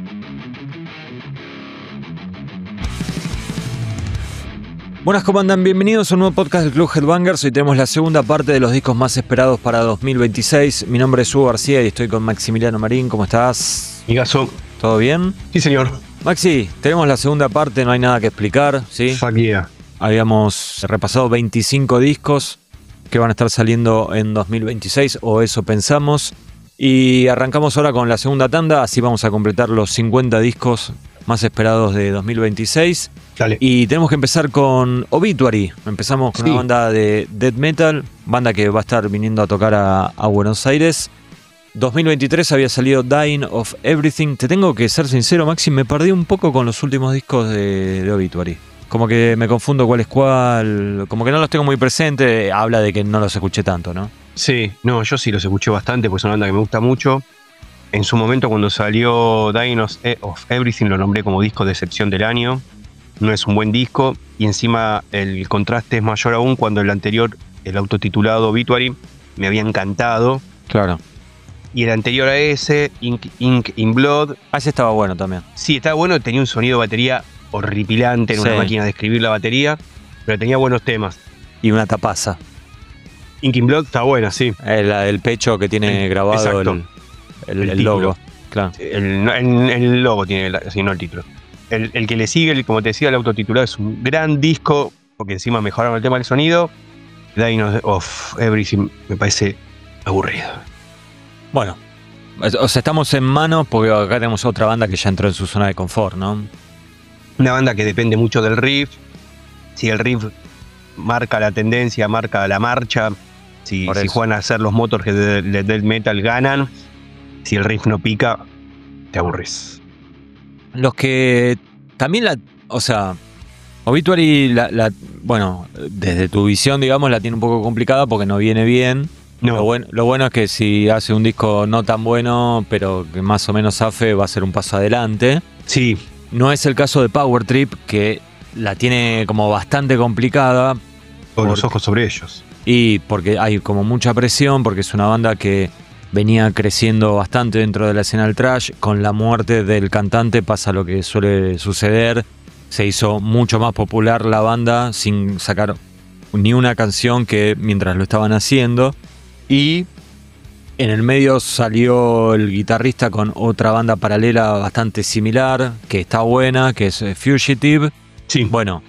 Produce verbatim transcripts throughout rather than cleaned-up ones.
Buenas, ¿cómo andan? Bienvenidos a un nuevo podcast del Club Headbangers. Hoy tenemos la segunda parte de los discos más esperados para dos mil veintiséis. Mi nombre es Hugo García y estoy con Maximiliano Marín. ¿Cómo estás? Migazo. ¿Todo bien? Sí, señor. Maxi, tenemos la segunda parte, no hay nada que explicar, ¿sí? Fuck yeah. Habíamos repasado veinticinco discos que van a estar saliendo en dos mil veintiséis, o eso pensamos. Y arrancamos ahora con la segunda tanda, así vamos a completar los cincuenta discos más esperados de dos mil veintiséis. Dale. Y tenemos que empezar con Obituary. Empezamos con Sí. una banda de death metal, banda que va a estar viniendo a tocar a, a Buenos Aires. dos mil veintitrés había salido Dying of Everything. Te tengo que ser sincero, Maxi, me perdí un poco con los últimos discos de, de Obituary. Como que me confundo cuál es cuál, como que no los tengo muy presentes. Habla de que no los escuché tanto, ¿no? Sí, no, yo sí los escuché bastante, pues es una banda que me gusta mucho. En su momento, cuando salió Dying of Everything, lo nombré como disco de excepción del año. No es un buen disco, y encima el contraste es mayor aún cuando el anterior, el autotitulado Obituary, me había encantado. Claro. Y el anterior a ese, Ink, Ink in Blood, Ah, ese estaba bueno también. sí, estaba bueno, tenía un sonido de batería horripilante, era Sí. una máquina de escribir la batería, pero tenía buenos temas. Y una tapaza. Ink in Blood está buena, sí. Eh, la del pecho que tiene grabado Exacto. el, el, El el logo. título. Claro. El, el, el logo tiene, la- sí, no el título. El, el que le sigue, el- como te decía, el autotitulado es un gran disco, porque encima mejoraron el tema del sonido. Dying of Everything me parece aburrido. Bueno, o sea, estamos en manos porque acá tenemos otra banda que ya entró en su zona de confort, ¿no? Una banda que depende mucho del riff. Si el riff marca la tendencia, marca la marcha, si, Por si eso. juegan a hacer los motors de, de death metal, ganan. Si el riff no pica, te aburres. Los que también la, o sea, Obituary, la, la, bueno, desde tu visión, digamos, la tiene un poco complicada porque no viene bien. No, Lo, buen- lo bueno es que si hace un disco no tan bueno, pero que más o menos zafe, va a ser un paso adelante. sí, No es el caso de Power Trip, que la tiene como bastante complicada. con los Porque- ojos sobre ellos. Y porque hay como mucha presión, porque es una banda que venía creciendo bastante dentro de la escena del thrash. Con la muerte del cantante pasa lo que suele suceder. Se hizo mucho más popular la banda sin sacar ni una canción que mientras lo estaban haciendo. Y en el medio salió el guitarrista con otra banda paralela bastante similar, que está buena, que es eh, Fugitive. Sí, Bueno,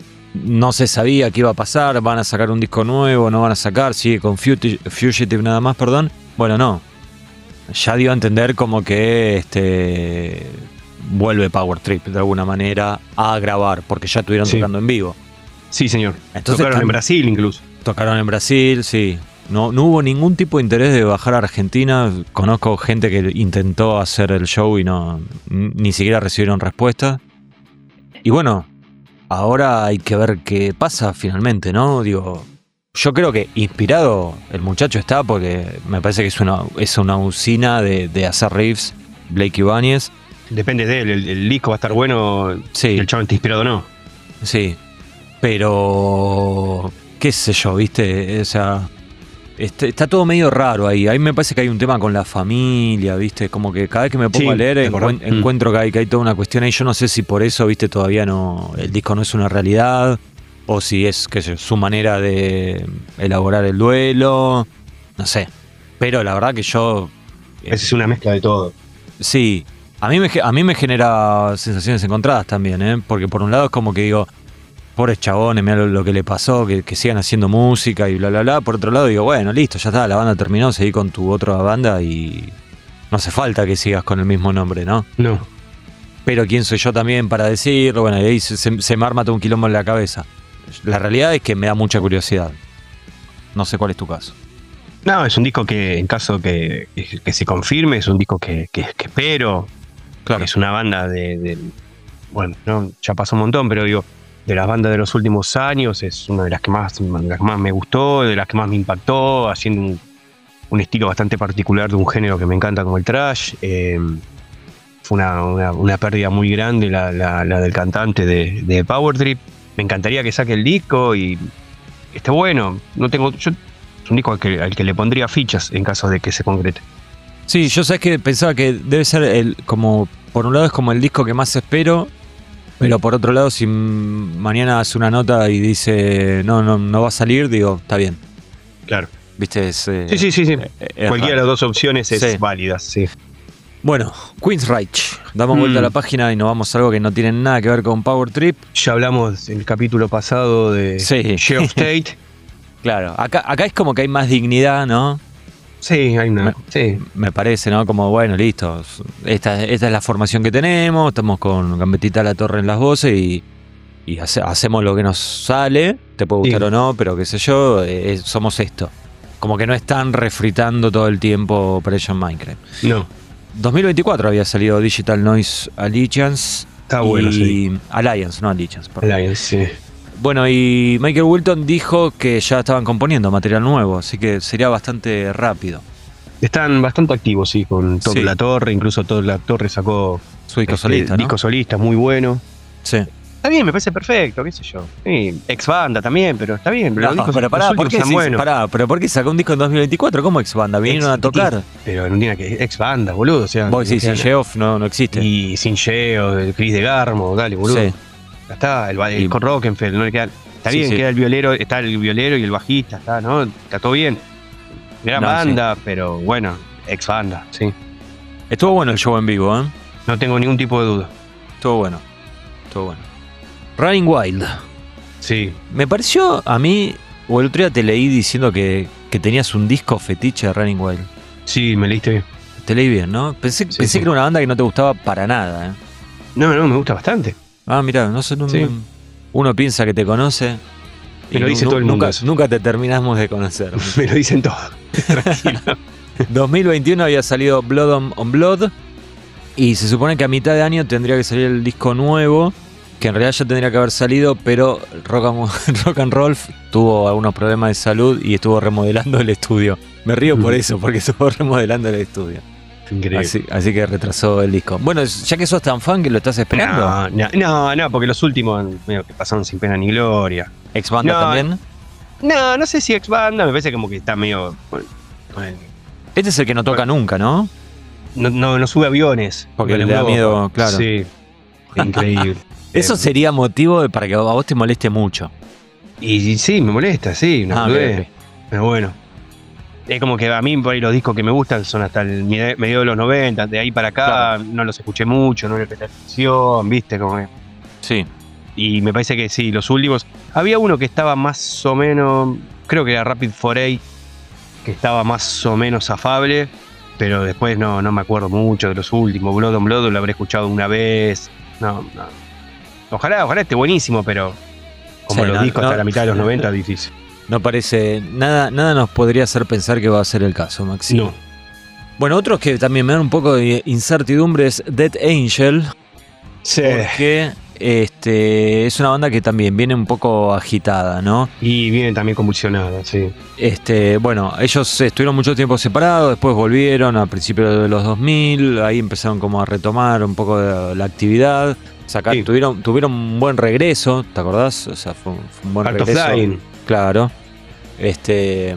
no se sabía qué iba a pasar, van a sacar un disco nuevo, no van a sacar, sigue con Futi- Fugitive nada más, perdón. Bueno, no. Ya dio a entender como que este vuelve Power Trip de alguna manera a grabar, porque ya estuvieron Sí. tocando en vivo. sí, señor. Entonces, Tocaron en tam- Brasil incluso. Tocaron en Brasil, sí. No, no hubo ningún tipo de interés de bajar a Argentina. Conozco gente que intentó hacer el show y no ni siquiera recibieron respuesta. Y bueno, ahora hay que ver qué pasa finalmente, ¿no? Digo, yo creo que inspirado el muchacho está porque me parece que es una, es una usina de, de hacer riffs, Blake Ibáñez. Depende de él, el, el disco va a estar bueno Sí. si el chabón está inspirado o no. Sí, pero qué sé yo, ¿viste? O sea, este, está todo medio raro ahí. Ahí me parece que hay un tema con la familia, ¿viste? Como que cada vez que me pongo Sí, a leer de acuerdo. encuent- Mm. encuentro que hay, que hay toda una cuestión ahí. Yo no sé si por eso, ¿viste? Todavía no, el disco no es una realidad, o si es, qué sé yo, su manera de elaborar el duelo, no sé. Pero la verdad que yo... eh, Esa es una mezcla de todo. Sí, a mí me, ge- a mí me genera sensaciones encontradas también, ¿eh? Porque por un lado es como que digo, pobres chabones, mira lo, lo que le pasó, que, que sigan haciendo música y bla, bla, bla. Por otro lado digo, bueno, listo, ya está, la banda terminó, seguí con tu otra banda y no hace falta que sigas con el mismo nombre, ¿no? No. Pero quién soy yo también para decirlo, bueno, y ahí se, se- se me arma todo un quilombo en la cabeza. La realidad es que me da mucha curiosidad. No sé cuál es tu caso. No, es un disco que, en caso que, que, que se confirme, es un disco que, que, que espero. Claro. Es una banda de, de- bueno, no, ya pasó un montón, pero digo, de las bandas de los últimos años, es una de las que más, de las que más me gustó, de las que más me impactó, haciendo un, un estilo bastante particular de un género que me encanta como el thrash. Eh, fue una, una, una pérdida muy grande la, la, la del cantante de, de Power Trip. Me encantaría que saque el disco y esté bueno. No tengo, yo, es un disco al que, al que le pondría fichas en caso de que se concrete. Sí, yo sabes que pensaba que debe ser el como por un lado es como el disco que más espero, pero por otro lado, si mañana hace una nota y dice no, no, no va a salir, digo, está bien. Claro. ¿Viste? Es, eh, Sí, sí, sí. sí. es Cualquiera de las dos opciones es Sí. válida, sí. Bueno, Queensryche. Damos Mm. vuelta a la página y nos vamos a algo que no tiene nada que ver con Power Trip. Ya hablamos en el capítulo pasado de Sí. Share of State. Claro, acá, acá es como que hay más dignidad, ¿no? Sí, hay una. Me- Sí. Me parece, ¿no? Como, bueno, listo. Esta, esta es la formación que tenemos. Estamos con Gambetita La Torre en las voces y, y hace- hacemos lo que nos sale. Te puede gustar Sí. o no, pero qué sé yo, eh, somos esto. Como que no están refritando todo el tiempo Operation Minecraft. No. dos mil veinticuatro había salido Digital Noise Allegiance. Está bueno, y sí. Alliance, no Allegiance, perdón. Alliance, sí. Bueno, y Michael Wilton dijo que ya estaban componiendo material nuevo, así que sería bastante rápido. Están bastante activos, sí, con Todd Sí. La Torre. Incluso Todd La Torre sacó Su disco este, solista, ¿no? disco solista muy bueno. Sí. Está bien, me parece perfecto, qué sé yo. Sí, ex banda también, pero está bien. Pero No, los discos pero pará, los ¿por últimos qué, están sí, buenos. pará, pero ¿por qué sacó un disco en dos mil veinticuatro? ¿Cómo ex banda? ¿Vinieron a Ex- tocar? Pero no tiene que ex banda, boludo. O sea, Vos decís, no sin queda Geoff no, no existe. nada. Y sin Geo, el Chris de Garmo, dale, boludo. Sí. Ya está, el, el Y- con Rockenfeld, no le queda. Está Sí, bien, sí. queda el violero, está el violero y el bajista, está, ¿no? Está todo bien. Gran No, banda, pero bueno, ex banda, sí. Estuvo bueno el show en vivo, ¿eh? No tengo ningún tipo de duda. Estuvo bueno. Estuvo bueno. Running Wild. Sí. Me pareció a mí, o el otro día te leí diciendo que, que tenías un disco fetiche de Running Wild. Sí, me leíste bien. Te leí bien, ¿no? Pensé, Sí, pensé sí. que era una banda que no te gustaba para nada, ¿eh? No, no, me gusta bastante. Ah, mirá, no sé, no- Sí. uno piensa que te conoce. Me lo nu- dice nu- todo el mundo nunca, eso. nunca te terminamos de conocer. Me lo dicen todos. Tranquilo. dos mil veintiuno había salido Blood on, on Blood y se supone que a mitad de año tendría que salir el disco nuevo, que en realidad ya tendría que haber salido, pero Rock and, Rock and Rolf tuvo algunos problemas de salud y estuvo remodelando el estudio. Me río por eso, porque estuvo remodelando el estudio. Increíble. Así, así que retrasó el disco. Bueno, ya que sos tan fan que lo estás esperando. No, no, no, no, porque los últimos medio que pasaron sin pena ni gloria. Ex banda No, también. No, no sé si ex banda, me parece como que está medio. Bueno, bueno, Este es el que no toca nunca, ¿no? no, no, no sube aviones. Porque en le da Europa. miedo, claro. Sí. Increíble. Eso Eh, sería motivo de- para que a vos te moleste mucho. Y, y sí, me molesta, sí, una Ah, ok, boludez. ok. Pero bueno. Es como que a mí por ahí los discos que me gustan son hasta el mie- medio de los noventa, de ahí para acá Claro. no los escuché mucho, no le presté atención, viste, como que- Sí. Y me parece que sí, los últimos. Había uno que estaba más o menos, creo que era Rapid Foray, que estaba más o menos afable, pero después no, no me acuerdo mucho de los últimos. Blood on Blood lo habré escuchado una vez. No, no. Ojalá, ojalá esté buenísimo, pero como Sí, los no, discos no. hasta la mitad de los noventa, difícil. No parece. Nada, nada nos podría hacer pensar que va a ser el caso, Maxi. No. Bueno, otros que también me dan un poco de incertidumbre es Dead Angel. Sí. Porque este, es una banda que también viene un poco agitada, ¿no? Y viene también convulsionada, sí. Este, bueno, ellos estuvieron mucho tiempo separados, después volvieron a principios de los dos mil, ahí empezaron como a retomar un poco de la actividad. Sacar, Sí. tuvieron, tuvieron un buen regreso, ¿te acordás? O sea, fue, un- fue un buen Art of regreso. Dying. Claro. Este.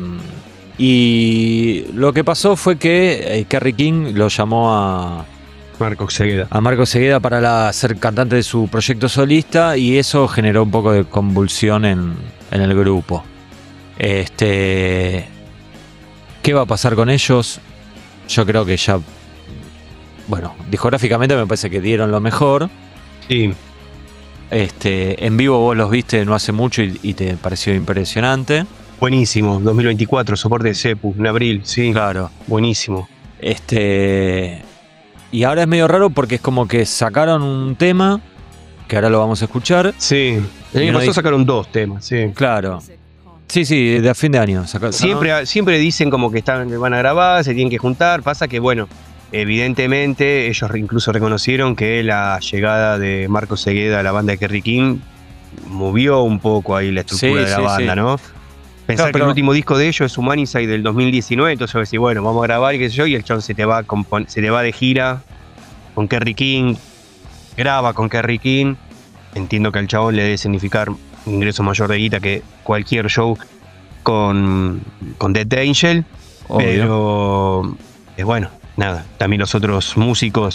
Y lo que pasó fue que eh, Kerry King lo llamó a, Marco Segueda. a Marco Segueda para la- ser cantante de su proyecto solista y eso generó un poco de convulsión en, en el grupo. Este, ¿qué va a pasar con ellos? Yo creo que ya, bueno, discográficamente me parece que dieron lo mejor. Sí. Este, en vivo vos los viste no hace mucho y, y te pareció impresionante. Buenísimo. dos mil veinticuatro, soporte de Cepu, en abril, sí. Claro. Buenísimo. Este, y ahora es medio raro porque es como que sacaron un tema que ahora lo vamos a escuchar. Sí. El Y año uno pasado dice- sacaron dos temas, sí. Claro. Sí, sí, de a fin de año. saca- Siempre, siempre dicen como que están, que van a grabar, se tienen que juntar. Pasa que, bueno, evidentemente ellos incluso reconocieron que la llegada de Marco Segueda a la banda de Kerry King movió un poco ahí la estructura Sí, de la sí, banda, sí. ¿no? Pensar Claro, que pero- el último disco de ellos es Humanicide del dos mil diecinueve, entonces vos decís, bueno, vamos a grabar y qué sé yo, y el chon se te va, a compon- se te va de gira con Kerry King, graba con Kerry King. Entiendo que al chabón le debe significar un ingreso mayor de guita que cualquier show con, con Dead Angel, Obvio. pero eh, bueno, nada, también los otros músicos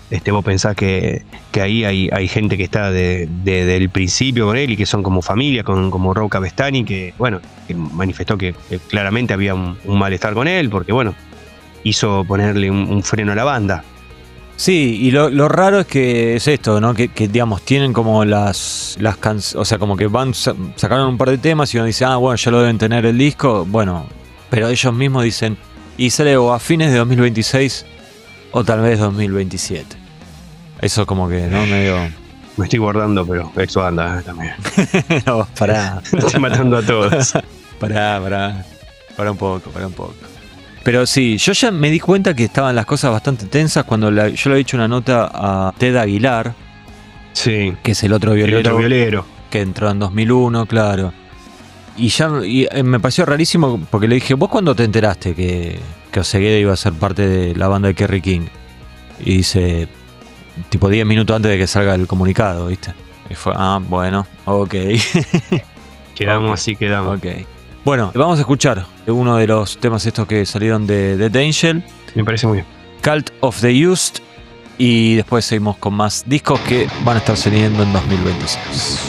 Este, vos pensás que, que ahí hay, hay gente que está de, de- del principio con él y que son como familia, con, como Rob Cavestani, que bueno, que manifestó que, que claramente había un, un malestar con él, porque bueno, hizo ponerle un, un freno a la banda. Sí, y lo, lo raro es que es esto, ¿no? Que, que, digamos, tienen como las, las canciones, o sea, como que van, sa- sacaron un par de temas y uno dice, ah, bueno, ya lo deben tener el disco, bueno, pero ellos mismos dicen, y sale o a fines de dos mil veintiséis o tal vez dos mil veintisiete. Eso como que, ¿no? Medio... Me estoy guardando, pero ex banda eh, también. no, pará. Estoy matando a todos. Pará, pará. Pará un poco, pará un poco. Pero sí, yo ya me di cuenta que estaban las cosas bastante tensas cuando la- yo le he hecho una nota a Ted Aguilar, Sí, que es el otro el violero, otro violero. que entró en dos mil uno, claro. Y ya y, eh, me pareció rarísimo porque le dije, ¿vos cuándo te enteraste que, que Osegueda iba a ser parte de la banda de Kerry King? Y dice, tipo diez minutos antes de que salga el comunicado, ¿viste? Y fue, ah, bueno, ok. Quedamos Ok. así, quedamos. Ok. Bueno, vamos a escuchar uno de los temas estos que salieron de Dead Angel, Me parece muy bien. Cult of the Used, y después seguimos con más discos que van a estar saliendo en dos mil veintiséis.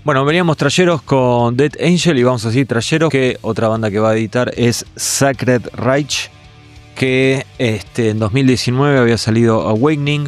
Bueno, veníamos trayeros con Dead Angel y vamos a seguir trayeros, que otra banda que va a editar es Sacred Reich, que este, en dos mil diecinueve había salido Awakening.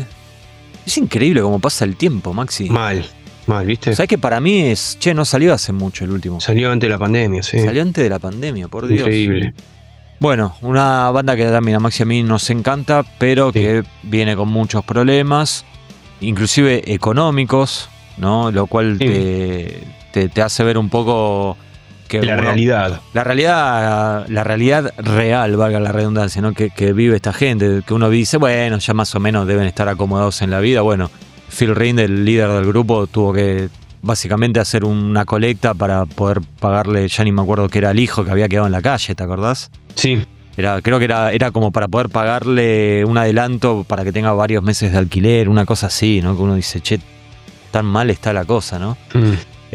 Es increíble cómo pasa el tiempo, Maxi. Mal, mal, ¿viste? ¿Sabes que para mí es, che, no salió hace mucho el último? Salió antes de la pandemia, sí. Salió antes de la pandemia, por Dios. Increíble. Bueno, una banda que también a Maxi a mí nos encanta, pero sí, que viene con muchos problemas, inclusive económicos, ¿no? Lo cual sí, te, te, te hace ver un poco que la uno, realidad. La realidad, la realidad real, valga la redundancia, ¿no? Que, que vive esta gente, que uno dice, bueno, ya más o menos deben estar acomodados en la vida. Bueno, Phil Rind, el líder del grupo, tuvo que básicamente hacer una colecta para poder pagarle, ya ni me acuerdo que era el hijo que había quedado en la calle, ¿te acordás? Sí. Era, creo que era, era como para poder pagarle un adelanto para que tenga varios meses de alquiler, una cosa así, ¿no? Que uno dice, che, tan mal está la cosa, ¿no? Mm.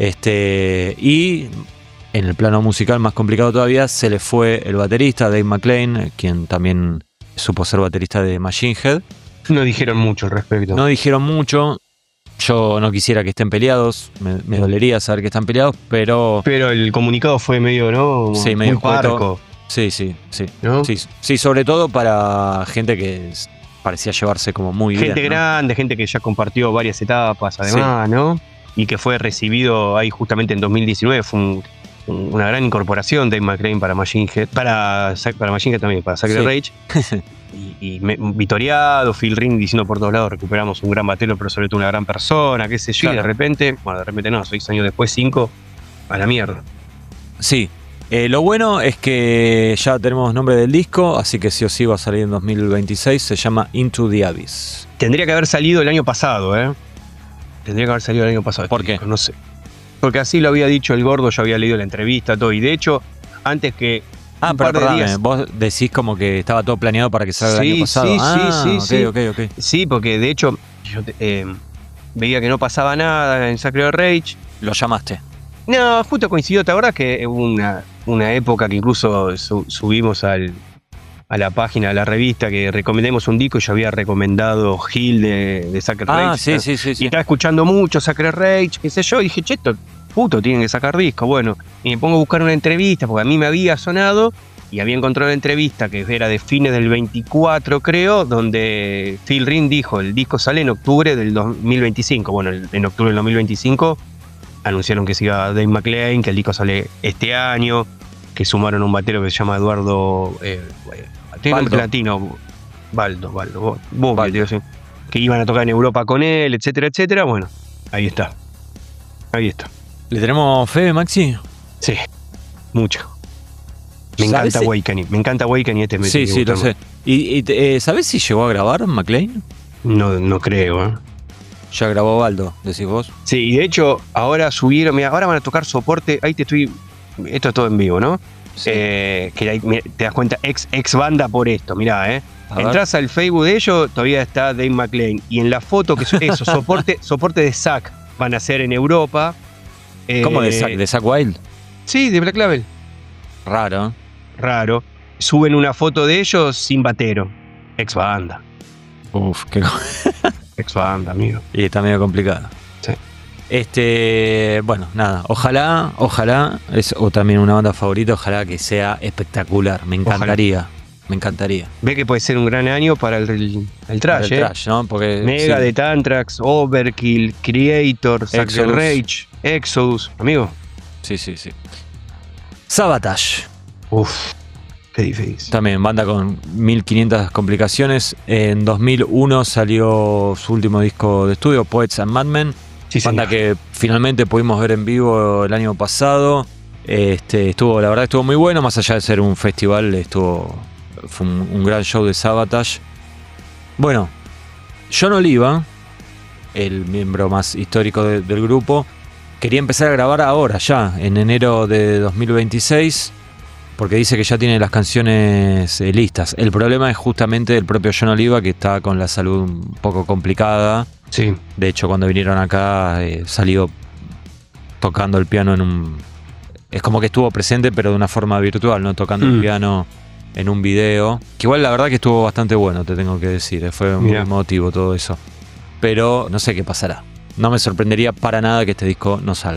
Este, y en el plano musical más complicado todavía, se le fue el baterista Dave McClain, quien también supo ser baterista de Machine Head. No dijeron mucho al respecto. No dijeron mucho. Yo no quisiera que estén peleados, me, me dolería saber que están peleados, pero... Pero el comunicado fue medio, ¿no? Sí, medio muy parco. Sí, sí, sí. ¿No? sí. Sí, sobre todo para gente que parecía llevarse como muy gente bien. Gente grande, ¿no? Gente que ya compartió varias etapas, además, sí, ¿no? Y que fue recibido ahí justamente en dos mil diecinueve, fue un, un, una gran incorporación Dave McClain para Machine Head, para, para Machine Head también, para Sacred Reich. y, y me, vitoriado, Phil Rind diciendo por todos lados, recuperamos un gran batero, pero sobre todo una gran persona, qué sé yo, claro. Y de repente, bueno, de repente no, seis años después, cinco, a la mierda. Sí. Eh, lo bueno es que ya tenemos nombre del disco, así que sí o sí va a salir en dos mil veintiséis. Se llama Into the Abyss. Tendría que haber salido el año pasado, ¿eh? Tendría que haber salido el año pasado. ¿Por qué? Disco, no sé. Porque así lo había dicho el Gordo, yo había leído la entrevista, todo. Y de hecho, antes que. Ah, pero perdóname, vos decís como que estaba todo planeado para que salga sí, el año pasado. Sí, ah, sí, sí, okay, sí. Okay, okay. Sí, porque de hecho, yo eh, veía que no pasaba nada en Sacred Reich. ¿Lo llamaste? No, justo coincidió, ¿te acordás que hubo una, una época que incluso su, subimos al, a la página, a la revista, que recomendemos un disco y yo había recomendado Hill de, de Sacred ah, Reich? Ah, sí, sí, sí, sí. Y estaba escuchando mucho Sacred Reich, qué sé yo, y dije, che, esto puto, tienen que sacar disco. Bueno, y me pongo a buscar una entrevista, porque a mí me había sonado, y había encontrado una entrevista que era de fines del veinticuatro, creo, donde Phil Rind dijo, el disco sale en octubre del dos mil veinticinco. Bueno, en octubre del dos mil veinticinco anunciaron que se iba Dave McClain, que el disco sale este año, que sumaron un batero que se llama Eduardo eh, Baldo. Latino, Baldo, Baldo, vos, Baldo. Digo, sí, que iban a tocar en Europa con él, etcétera, etcétera. Bueno, ahí está. Ahí está. ¿Le tenemos fe, Maxi? Sí, mucho. Me encanta si... Awakening, me encanta Awakening este Sí, sí, lo sé. ¿Y, y eh, sabés si llegó a grabar McClain? No, no creo, ¿eh? Ya grabó Baldo, decís vos. Sí, y de hecho, ahora subieron, mira, ahora van a tocar soporte, ahí te estoy, esto es todo en vivo, ¿no? Sí. Eh, que ahí, mira, te das cuenta, ex, ex banda por esto, mirá, ¿eh? A Entrás ver. Al Facebook de ellos, todavía está Dave McClain, y en la foto, que es eso, soporte, soporte de Zack, van a hacer en Europa. Eh, ¿Cómo de Zack? ¿De Zack Wild? Sí, de Black Label. Raro. Raro. Suben una foto de ellos sin batero, ex banda. Uf, qué... Ex banda, amigo. Y está medio complicado. Sí. Este, bueno, nada, ojalá, ojalá, es o también una banda favorita, ojalá que sea espectacular, me encantaría, ojalá. me encantaría. Ve que puede ser un gran año para el, el, el trash, para el ¿eh? trash, ¿no? Porque, Mega sí. de Tantrax, Overkill, Creator, Sacred Reich, Exodus, amigo. Sí, sí, sí. Sabotage. Uf. Qué difícil. También banda con mil quinientas complicaciones. En dos mil uno salió su último disco de estudio, Poets and Madmen. Sí, banda señor. que finalmente pudimos ver en vivo el año pasado. Este, estuvo, la verdad estuvo muy bueno, más allá de ser un festival, estuvo, fue un, un gran show de Sabotage. Bueno, John Oliva, el miembro más histórico de, del grupo, quería empezar a grabar ahora, ya, en enero de dos mil veintiséis. Porque dice que ya tiene las canciones eh, listas. El problema es justamente el propio John Oliva, que está con la salud un poco complicada. Sí. De hecho, cuando vinieron acá, eh, salió tocando el piano en un... Es como que estuvo presente, pero de una forma virtual, ¿no? Tocando mm. el piano en un video. Que igual la verdad que estuvo bastante bueno, te tengo que decir. Eh, fue muy Mirá. emotivo todo eso. Pero no sé qué pasará. No me sorprendería para nada que este disco no salga.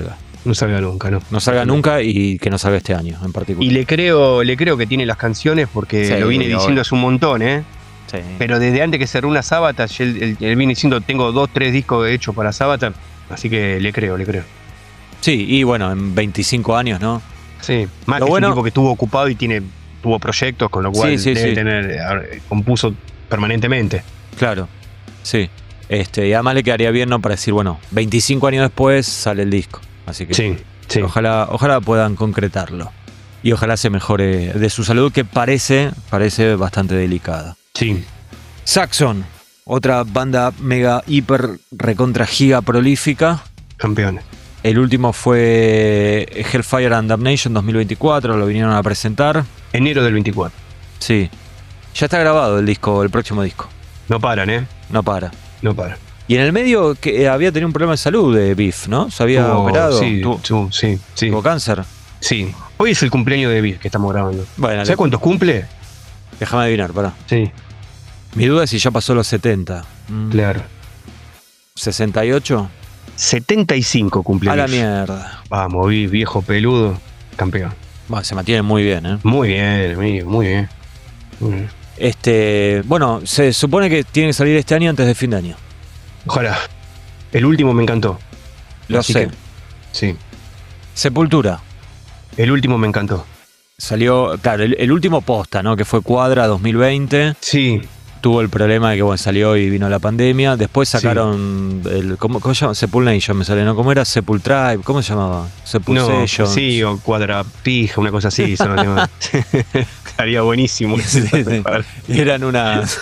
No salga nunca, ¿no? No salga nunca y que no salga este año en particular. Y le creo, le creo que tiene las canciones porque Sí, lo viene diciendo obvio. hace un montón, ¿eh? Sí. Pero desde antes que se reúna Sabatas, él, él- él viene diciendo tengo dos, tres discos hechos para Sabatas, así que le creo, le creo. Sí, y bueno, en veinticinco años, ¿no? Sí, más Lo que bueno- es un tipo que estuvo ocupado y tiene, tuvo proyectos, con lo cual Sí, sí, debe sí. tener, eh, compuso permanentemente. Claro, sí. Este, y además le quedaría bien, ¿no? Para decir, bueno, veinticinco años después sale el disco. Así que Sí, sí. ojalá, ojalá puedan concretarlo. Y ojalá se mejore de su salud, que parece, parece bastante delicada. Sí. Saxon, otra banda mega, hiper, recontra, giga prolífica. Campeones. El último fue Hellfire and Damnation dos mil veinticuatro, lo vinieron a presentar. Enero del veinticuatro. Sí. Ya está grabado el disco, el próximo disco. No paran, ¿eh? No para. No paran. Y en el medio que había tenido un problema de salud de Biff, ¿no? Se había Tuvo- operado. Sí, tuvo, tuvo- sí, sí. tuvo cáncer. Sí. Hoy es el cumpleaños de Biff que estamos grabando. Bueno, ¿Sabes cuántos cumple? déjame adivinar, pará. Sí, Mi duda es si ya pasó los setenta. Mm, claro. ¿sesenta y ocho? setenta y cinco cumple A la Biff. mierda. Vamos, Biff, viejo peludo, campeón. Bueno, se mantiene muy bien, ¿eh? Muy bien, muy bien, muy bien. Muy bien. Este, bueno, se supone que tiene que salir este año antes de fin de año. Ojalá. El último me encantó. Lo Así sé. que, sí, Sepultura. el último me encantó. Salió, claro, el, el último posta, ¿no? Que fue Cuadra dos mil veinte. Sí, Tuvo el problema de que, bueno, salió y vino la pandemia. Después sacaron el, ¿cómo, cómo se llama? Sepulnation, me sale, ¿no? ¿Cómo era? Sepultribe, ¿cómo se llamaba? no, Sepulsation. sí, o cuadrapija, una cosa así. Son los temas. Estaría buenísimo. Sí, sí. Eran unas.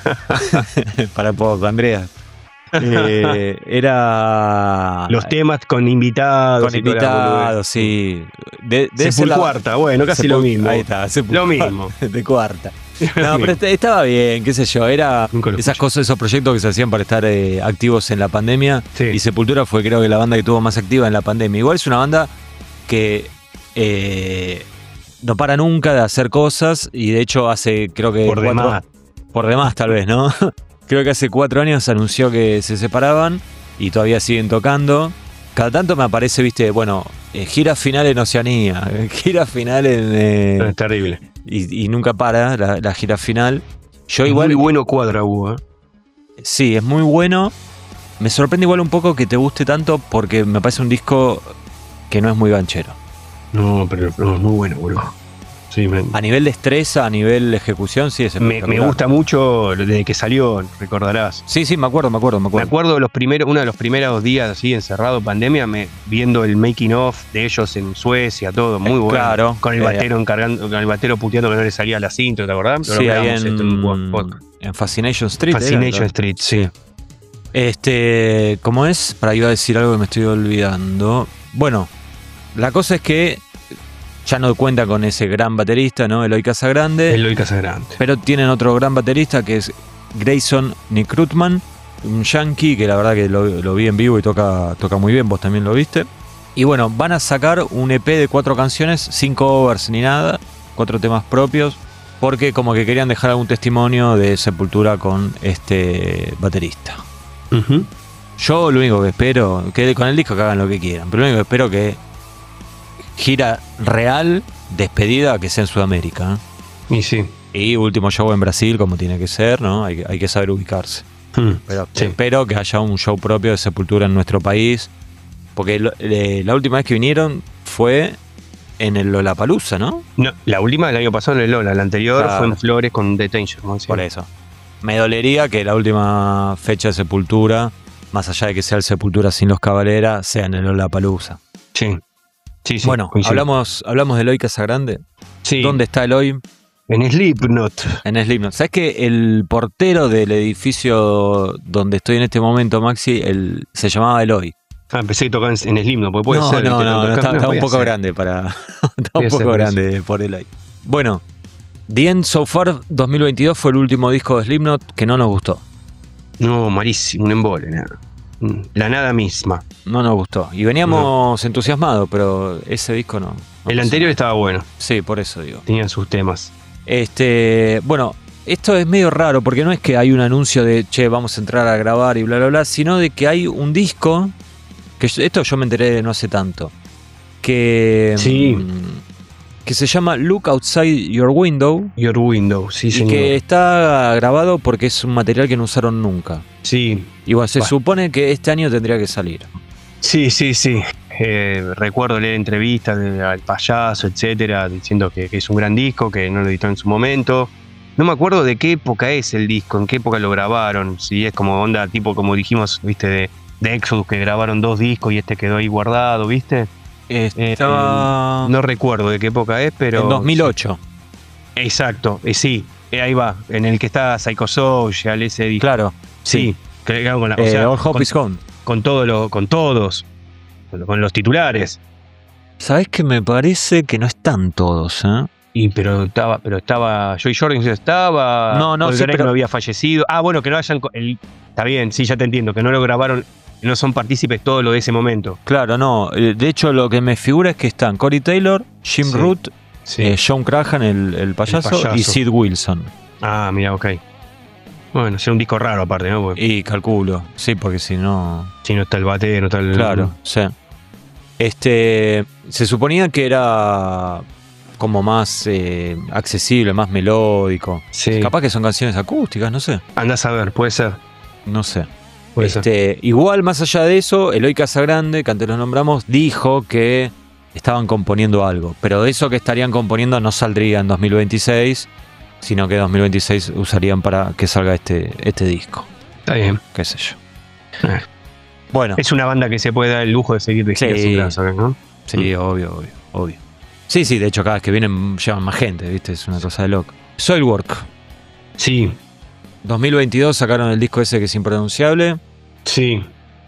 Para poco, Andrea. Eh, era. Los temas con invitados. Con y toda la boludez. invitados, sí. De, de ese Sepul lado- cuarta, bueno, casi Sepul- lo mismo. Ahí está, Sepul- Lo mismo. De cuarta. No, mismo. pero est- estaba bien, qué sé yo. Era Nunca lo esas escuché. cosas, esos proyectos que se hacían para estar eh, activos en la pandemia. Sí. Y Sepultura fue, creo que, la banda que tuvo más activa en la pandemia. Igual es una banda que eh, no para nunca de hacer cosas. Y de hecho, hace, creo que. Por cuatro- demás. Por demás, tal vez, ¿no? Creo que hace cuatro años anunció que se separaban y todavía siguen tocando. Cada tanto me aparece, viste, bueno, eh, gira final en Oceanía, gira final en... eh, No, es terrible. y, y nunca para la, la gira final. Yo igual... Muy bueno cuadra hubo, ¿eh? Sí, es muy bueno. Me sorprende igual un poco que te guste tanto porque me parece un disco que no es muy ganchero. No, pero no, muy bueno, boludo. Sí, me, A nivel destreza, a nivel ejecución, sí es me, me espectacular. gusta mucho desde que salió, recordarás. Sí, sí, me acuerdo, me acuerdo, me Me acuerdo. acuerdo de los primeros, uno de los primeros días así encerrado, pandemia, me, viendo el making of de ellos en Suecia, todo, muy Eh, bueno. claro. Con el Eh, batero encargando, con el batero puteando que no le salía la cinta, ¿te acordás? Lo Sí, ahí hablamos esto un en, podcast. en Fascination Street. era, Fascination ¿no? Street, sí. Este, ¿cómo es? Para iba a decir algo que me estoy olvidando. Bueno, la cosa es que ya no cuenta con ese gran baterista, ¿no? Eloy Casagrande. Eloy Casagrande. Pero tienen otro gran baterista que es Grayson Nickrutman, un yankee que la verdad que lo, lo vi en vivo y toca, toca muy bien, vos también lo viste. Y bueno, van a sacar un E P de cuatro canciones, sin covers ni nada, cuatro temas propios, porque como que querían dejar algún testimonio de Sepultura con este baterista. Ujú. Yo lo único que espero, que con el disco que hagan lo que quieran, pero lo único que espero que gira real, despedida, que sea en Sudamérica, ¿eh? Y sí. Y último show en Brasil, como tiene que ser, ¿no? Hay, que- hay que saber ubicarse. Mm, Pero sí. espero que haya un show propio de Sepultura en nuestro país. Porque lo- eh, la última vez que vinieron fue en el Lollapalooza, ¿no? No, la última del año pasado en el Lola, la anterior Claro. fue en Flores con Detention. ¿no? Sí. Por eso. Me dolería que la última fecha de Sepultura, más allá de que sea el Sepultura sin los Caballeras, sea en el Lollapalooza. Sí. Sí, sí, Bueno, coincido. hablamos, hablamos de Eloy Casagrande. Sí, ¿Dónde está Eloy? en Slipknot. En Slipknot. ¿Sabes que el portero del edificio donde estoy en este momento, Maxi, el, se llamaba Eloy? Ah, empecé a tocar en, en Slipknot, porque puede no, ser. no, ¿viste? no, no, Tocar- está, está un podía poco ser. grande para. Está un Podía poco ser, podía grande por Eloy. Bueno, The End So Far dos mil veintidós fue el último disco de Slipknot que no nos gustó. No, malísimo, un embole. nada. Mm, La nada misma. No nos gustó. Y veníamos entusiasmados, pero ese disco no. no El pasó anterior nada. estaba bueno, Sí, por eso digo. tenían sus temas. Este, bueno, esto es medio raro porque no es que hay un anuncio de che, vamos a entrar a grabar y bla bla bla, sino de que hay un disco que yo- esto yo me enteré de no hace tanto. que, Sí. que se llama Look Outside Your Window. Your Window, sí, Y señor. que está grabado porque es un material que no usaron nunca. Sí, Y bueno, se Bah. supone que este año tendría que salir. sí, sí, sí. Eh, recuerdo leer entrevistas de- al payaso, etcétera, diciendo que, que es un gran disco, que no lo editó en su momento. No me acuerdo de qué época es el disco, en qué época lo grabaron. Si es como onda, tipo como dijimos, viste, de, de Exodus, que grabaron dos discos y este quedó ahí guardado, viste. Estaba Eh, no recuerdo de qué época es, pero. en dos mil ocho. Sí. Exacto, eh, sí, eh, ahí va, en el que está Psycho Social, ese disco. Claro. Sí, que- que con, la- o Eh, sea, All Hope con, is Gone. con todo lo, con todos, con, con los titulares. ¿Sabés que me parece que no están todos, eh? Y pero estaba, pero estaba, Joy Jordan estaba, No, no, Paul sí, Gregg pero- no había fallecido. Ah, bueno, que no hayan, co- el- está bien, sí, ya te entiendo, que no lo grabaron, que no son partícipes todo lo de ese momento. Claro, no. eh, De hecho, lo que me figura es que están Corey Taylor, Jim Sí. Root, Sí. eh, John Crahan, el, el, payaso, payaso. y Sid Wilson. Ah, mira, ok. Bueno, será un disco raro aparte, ¿no? Porque Y calculo, sí, porque si no. si no está el bate, no está el. Claro, sí. Este. Se suponía que era como más eh, accesible, más melódico. Sí. Capaz que son canciones acústicas, no sé. Andás a ver, puede ser. No sé. Puede ser. Este, igual, más allá de eso, Eloy Casagrande, que antes lo nombramos, dijo que estaban componiendo algo. Pero de eso que estarían componiendo no saldría en dos mil veintiséis, sino que en dos mil veintiséis usarían para que salga este, este disco. Está bien. Qué sé yo. Eh. Bueno, Es una banda que se puede dar el lujo de seguir de gira Sí. sin gracia, ¿no? sí, obvio, obvio, obvio. Sí, sí, de hecho, cada vez que vienen llevan más gente, ¿viste? Es una cosa de loco. Soilwork. Sí, dos mil veintidós sacaron el disco ese que es impronunciable. sí.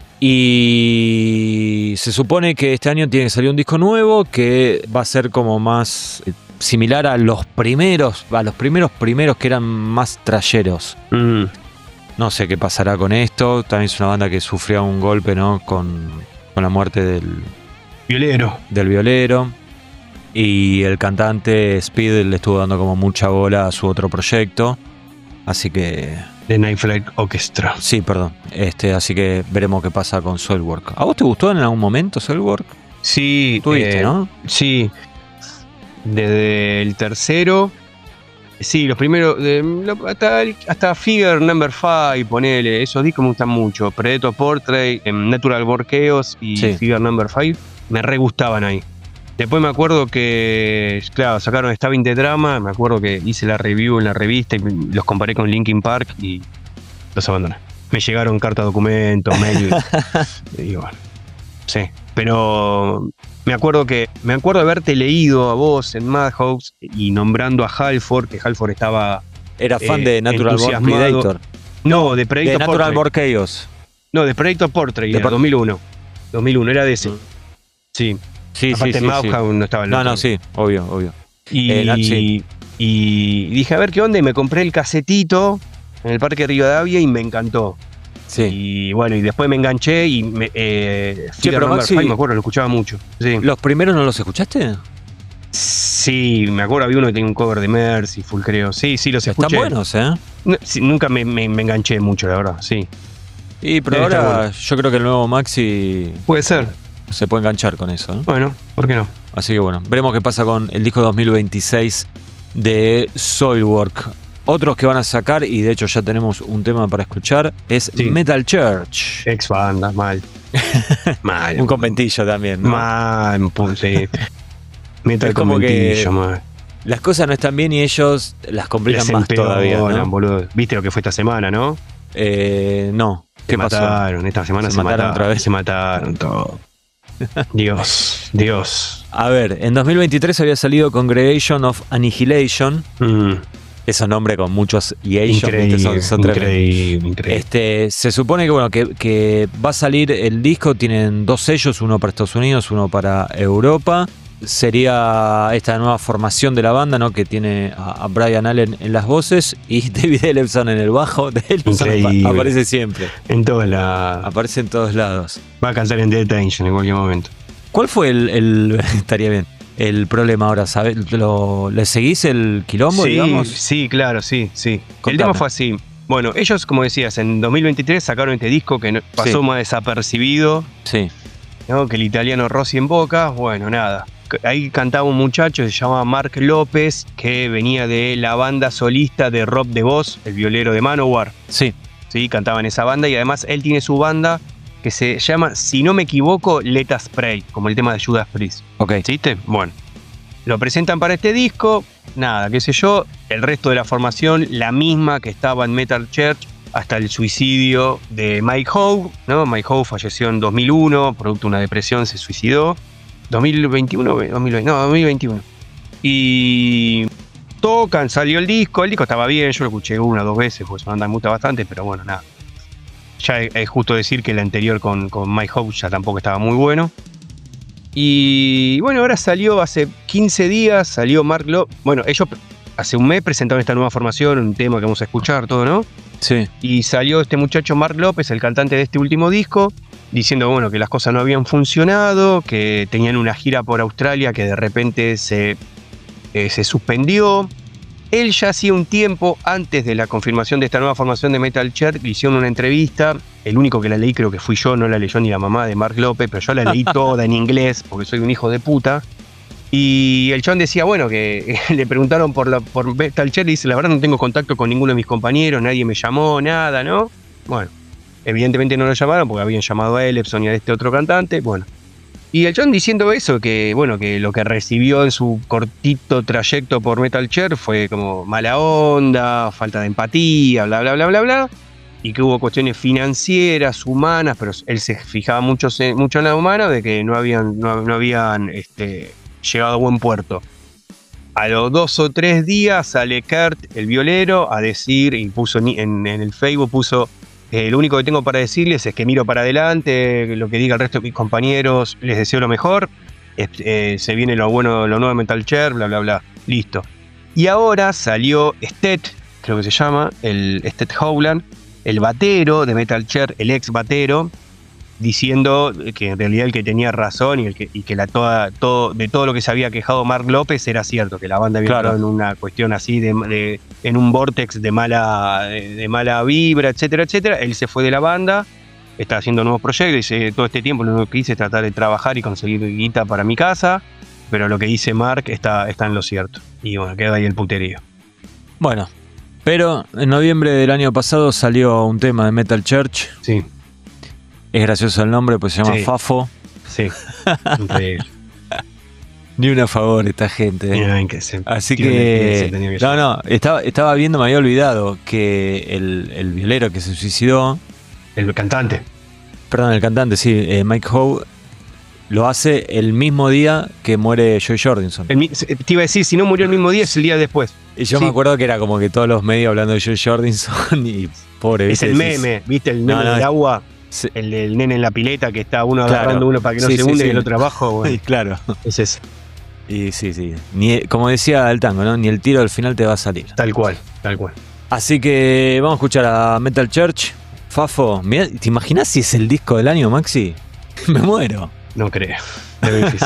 Y se supone que este año tiene que salir un disco nuevo que va a ser como más eh, similar a los primeros, a los primeros primeros que eran más trayeros. Mm. No sé qué pasará con esto. También es una banda que sufrió un golpe, ¿no? Con, con la muerte del, Violero. del violero. Y el cantante Speed le estuvo dando como mucha bola a su otro proyecto. Así que. The Night Flight Orchestra. Sí, perdón. Este, así que veremos qué pasa con Soilwork. ¿A vos te gustó en algún momento Soilwork? Sí. Tuviste, eh, ¿no? Sí. Desde el tercero. Sí, los primeros. de- lo- hasta, el- hasta Figure Number five, ponele. Esos discos me gustan mucho. Predator Portrait, em, Natural Born Chaos y Sí. Figure Number five. Me re gustaban ahí. Después me acuerdo que, claro, sacaron Stabbing the Drama. Me acuerdo que hice la review en la revista y los comparé con Linkin Park y los abandoné. Me llegaron cartas, documentos, mail. y digo, bueno, sí. Pero me acuerdo que me acuerdo haberte leído a vos en Madhouse y nombrando a Halford, que Halford estaba. Era fan eh, de Natural Born entusiasmado. Predator. No, de De Predator Natural Portrait. Born Chaos. No, de Predator Portrait, De era Por- dos mil uno. dos mil uno, era de ese. Mm. Sí. Sí, Aparte sí, sí, Madhouse sí. no estaba en el No, otro. no, sí, obvio, obvio. Y, Eh, na- sí. y dije, a ver qué onda, y me compré el casetito en el Parque Rivadavia y me encantó. Sí. Y bueno, y después me enganché y me, eh, Figure pero Number Maxi- five, me acuerdo, lo escuchaba mucho. Sí. ¿Los primeros no los escuchaste? Sí, me acuerdo, había uno que tenía un cover de Mercyful, creo. Sí, sí, los Están escuché. buenos, ¿eh? No, sí, nunca me, me- me enganché mucho, la verdad, sí. Y pero Debe estar ahora bueno. yo creo que el nuevo Maxi Puede ser. se puede enganchar con eso, ¿no? Bueno, ¿por qué no? Así que bueno, veremos qué pasa con el disco dos mil veintiséis de Soilwork. Otros que van a sacar, y de hecho ya tenemos un tema para escuchar, es Sí. Metal Church. Ex banda, mal. mal. Un conventillo también, ¿no? Mal, pu- sí. Metal Es como que- conventillo, mal. Las cosas no están bien y ellos las complican Les más todavía, empeoran, ¿no? boludo. Viste lo que fue esta semana, ¿no? Eh, no. Se ¿Qué pasó? mataron, esta semana ¿Se se, mataron mataron otra vez? Se mataron todo. Dios, Dios. A ver, en dos mil veintitrés había salido Congregation of Annihilation. Mm, Esos nombres con muchos y Asian, ¿viste? increíble, son, son tremendos. increíble, increíble. Este, se supone que bueno que, que va a salir el disco, tienen dos sellos, uno para Estados Unidos, uno para Europa. Sería esta nueva formación de la banda, ¿no? Que tiene a, a Brian Allen en las voces y David Ellefson en el bajo. David Ellefson Increíble. apa- aparece siempre, En todas las. aparece en todos lados. Va a cantar en Detention en cualquier momento. ¿Cuál fue el, el estaría bien, el problema ahora? ¿Sabes? ¿Lo, ¿Le seguís el quilombo, Sí, digamos? sí, claro, sí, sí. El Contame. tema fue así. Bueno, ellos, como decías, en dos mil veintitrés sacaron este disco que no- pasó Sí. más desapercibido. Sí. ¿no? Que el italiano Rossi en Boca, bueno, nada. Ahí cantaba un muchacho que se llamaba Mark López, que venía de la banda solista de Rob DeVos, el violero de Manowar. Sí. Sí, cantaba en esa banda y además él tiene su banda que se llama, si no me equivoco, Let Us Pray, como el tema de Judas Priest. Ok. ¿Viste? Bueno. Lo presentan para este disco, nada, qué sé yo, el resto de la formación, la misma que estaba en Metal Church hasta el suicidio de Mike Howe, ¿no? Mike Howe falleció en dos mil uno, producto de una depresión, se suicidó. dos mil veintiuno, dos mil veinte, no, dos mil veintiuno. Y tocan, salió el disco, el disco estaba bien, yo lo escuché una o dos veces, porque su banda me gusta bastante, pero bueno, nada. Ya es, es justo decir que el anterior con, con Mike Howe ya tampoco estaba muy bueno. Y bueno, ahora salió hace quince días, salió Mark López. Bueno, ellos hace un mes presentaron esta nueva formación, un tema que vamos a escuchar, todo, ¿no? Sí. Y salió este muchacho Mark López, el cantante de este último disco, diciendo, bueno, que las cosas no habían funcionado, que tenían una gira por Australia que de repente se, eh, se suspendió. Él ya hacía un tiempo, antes de la confirmación de esta nueva formación de Metal Church, le hicieron una entrevista. El único que la leí creo que fui yo, no la leyó ni la mamá de Mark López, pero yo la leí toda en inglés, porque soy un hijo de puta. Y el chabón decía, bueno, que le preguntaron por, la, por Metal Church y dice, la verdad no tengo contacto con ninguno de mis compañeros, nadie me llamó, nada, ¿no? Bueno, evidentemente no lo llamaron porque habían llamado a Ellefson y a este otro cantante, bueno. Y el John diciendo eso, que bueno, que lo que recibió en su cortito trayecto por Metal Church fue como mala onda, falta de empatía, bla, bla, bla, bla, bla. Y que hubo cuestiones financieras, humanas, pero él se fijaba mucho, mucho en la humana, de que no habían, no, no habían este, llegado a buen puerto. A los dos o tres días sale Kurt, el violero, a decir, y puso en, en el Facebook, puso... Eh, lo único que tengo para decirles es que miro para adelante, lo que diga el resto de mis compañeros, les deseo lo mejor, eh, eh, se viene lo bueno, lo nuevo de Metal Church, bla, bla, bla, listo. Y ahora salió Stet, creo que se llama, el Stet Howland, el batero de Metal Church, el ex batero, diciendo que en realidad el que tenía razón y, el que, y que la toda, todo, de todo lo que se había quejado Mark López era cierto, que la banda había Claro. entrado en una cuestión así, de, de, en un vortex de mala, de, de mala vibra, etcétera, etcétera. Él se fue de la banda, está haciendo nuevos proyectos, dice, todo este tiempo lo único que hice es tratar de trabajar y conseguir guita para mi casa, pero lo que dice Mark está, está en lo cierto. Y bueno, queda ahí el puterío. Bueno, pero en noviembre del año pasado salió un tema de Metal Church. Sí. Es gracioso el nombre, pues se llama Sí. Fafo. Sí, increíble. Ni una favor esta gente. ¿eh? Mira, que se- Así tiene que, se tenía que no, llamar. no, estaba, estaba viendo, me había olvidado que el, el violero que se suicidó, El cantante. perdón, el cantante, sí, eh, Mike Howe, lo hace el mismo día que muere Joy Jordison. El mi- te iba a decir, si no murió el mismo día, es el día después. Y yo sí. me acuerdo que era como que todos los medios hablando de Joy Jordison y pobre, Es ¿viste? el Decís, meme, ¿viste? El No, meme no, del es- agua. sí, El del nene en la pileta que está uno Claro. agarrando uno para que no Sí, se sí, hunde sí. y el otro abajo. Bueno, claro. es eso. Y sí, sí. Ni, como decía el tango, ¿no? Ni el tiro al final te va a salir. Tal cual, tal cual. Así que vamos a escuchar a Metal Church. Fafo, mirá, ¿te imaginas si es el disco del año, Maxi? Me muero. No creo. Es difícil.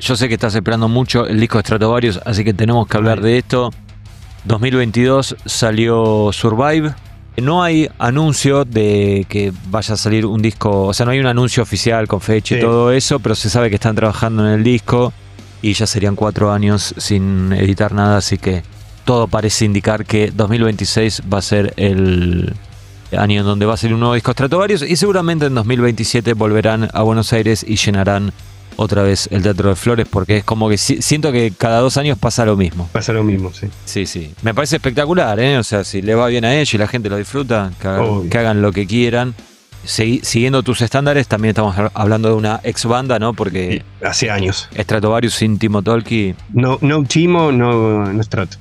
yo sé que estás esperando mucho el disco de Stratovarius, así que tenemos que hablar de esto. dos mil veintidós salió Survive. No hay anuncio de que vaya a salir un disco, o sea, no hay un anuncio oficial con fecha y Sí. todo eso, pero se sabe que están trabajando en el disco y ya serían cuatro años sin editar nada, así que todo parece indicar que dos mil veintiséis va a ser el año en donde va a salir un nuevo disco Stratovarius y seguramente en dos mil veintisiete volverán a Buenos Aires y llenarán otra vez el Teatro de Flores, porque es como que si, siento que cada dos años pasa lo mismo. Pasa lo mismo, sí. Sí, sí. Me parece espectacular, ¿eh? O sea, si le va bien a ellos y la gente lo disfruta, que hagan, que hagan lo que quieran. Segui- siguiendo tus estándares, también estamos hablando de una ex banda, ¿no? Porque hace años. Stratovarius sin Timo Tolkki No, no Timo, no, no Strat.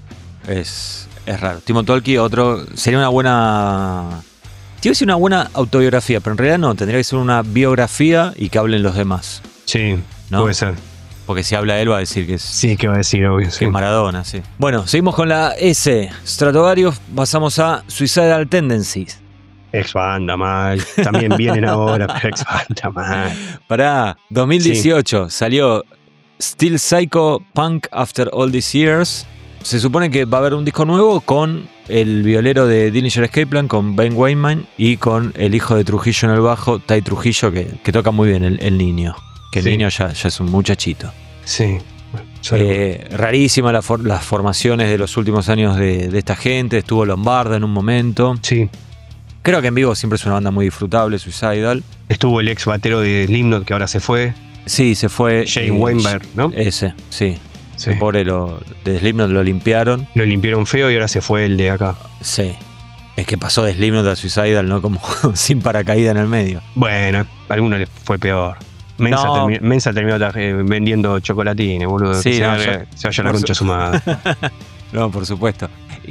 es, es raro. Timo Tolkki, otro, sería una buena... Te iba a decir una buena autobiografía, pero en realidad no, tendría que ser una biografía y que hablen los demás. Sí, ¿no? puede ser. Porque si habla él va a decir que es, Sí, que va a decir, obvio. que Sí. es Maradona, sí. Bueno, seguimos con la S. Stratovarius, pasamos a Suicidal Tendencies. Ex banda mal. También vienen ahora, pero ex banda mal. Para dos mil dieciocho salió Still Psycho Punk After All These Years. Se supone que va a haber un disco nuevo con el violero de Dillinger Escape Plan, con Ben Weinman, y con el hijo de Trujillo en el bajo, Ty Trujillo, que, que toca muy bien el, el niño. Que el Sí. niño ya, ya es un muchachito. Sí. Solo- Eh, rarísima la for- las formaciones de los últimos años de, de esta gente. Estuvo Lombarda en un momento. sí. Creo que en vivo siempre es una banda muy disfrutable, Suicidal. Estuvo el ex batero de Slipknot que ahora se fue. Sí, se fue. Jay eh, Weinberg, ¿no? Ese, sí. Sí. Pobre, lo, de Slipknot lo limpiaron. Lo limpiaron feo y ahora se fue el de acá. Sí. Es que pasó de Slipknot a Suicidal, ¿no? Como sin paracaídas en el medio. Bueno, a algunos les fue peor. Mensa, No. termi- Mensa terminó eh, vendiendo chocolatines, boludo. Sí, que se, no, vaya, yo- se vaya a la por concha de su madre. No, por supuesto.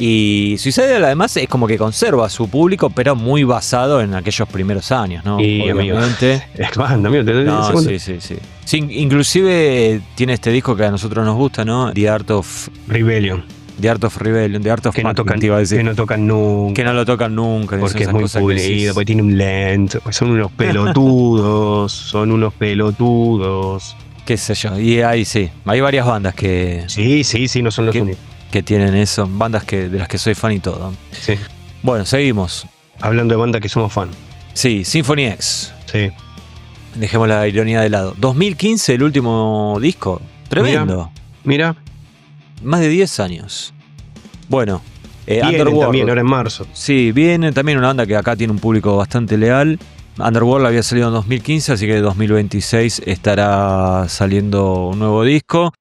Y Suicidal además es como que conserva a su público, pero muy basado en aquellos primeros años, ¿no? Y, amigo, Obviamente. ex banda, amigo. ¿te doy un No, segundo? sí, sí, sí. Sí, inclusive tiene este disco que a nosotros nos gusta, ¿no? The Art of, Rebellion. The Art of Rebellion, The Art of Que no, Fucking, tocan, te iba a decir. que no tocan nunca. Que no lo tocan nunca. Porque es esas muy cosas que decís. pulido, porque tiene un lento, pues son unos pelotudos, son unos pelotudos. Qué sé yo. Y ahí sí, hay varias bandas que, Sí, sí, sí, no son los ¿Qué? únicos. que tienen eso. Bandas que, de las que soy fan y todo. Sí. Bueno, seguimos. Hablando de bandas que somos fan. Sí, Symphony X. Sí. Dejemos la ironía de lado. dos mil quince, el último disco. Tremendo. Mira, Más de diez años. Bueno, eh, vienen Underworld. también ahora en marzo. Sí, viene también una banda que acá tiene un público bastante leal. Underworld había salido en dos mil quince, así que en dos mil veintiséis estará saliendo un nuevo disco.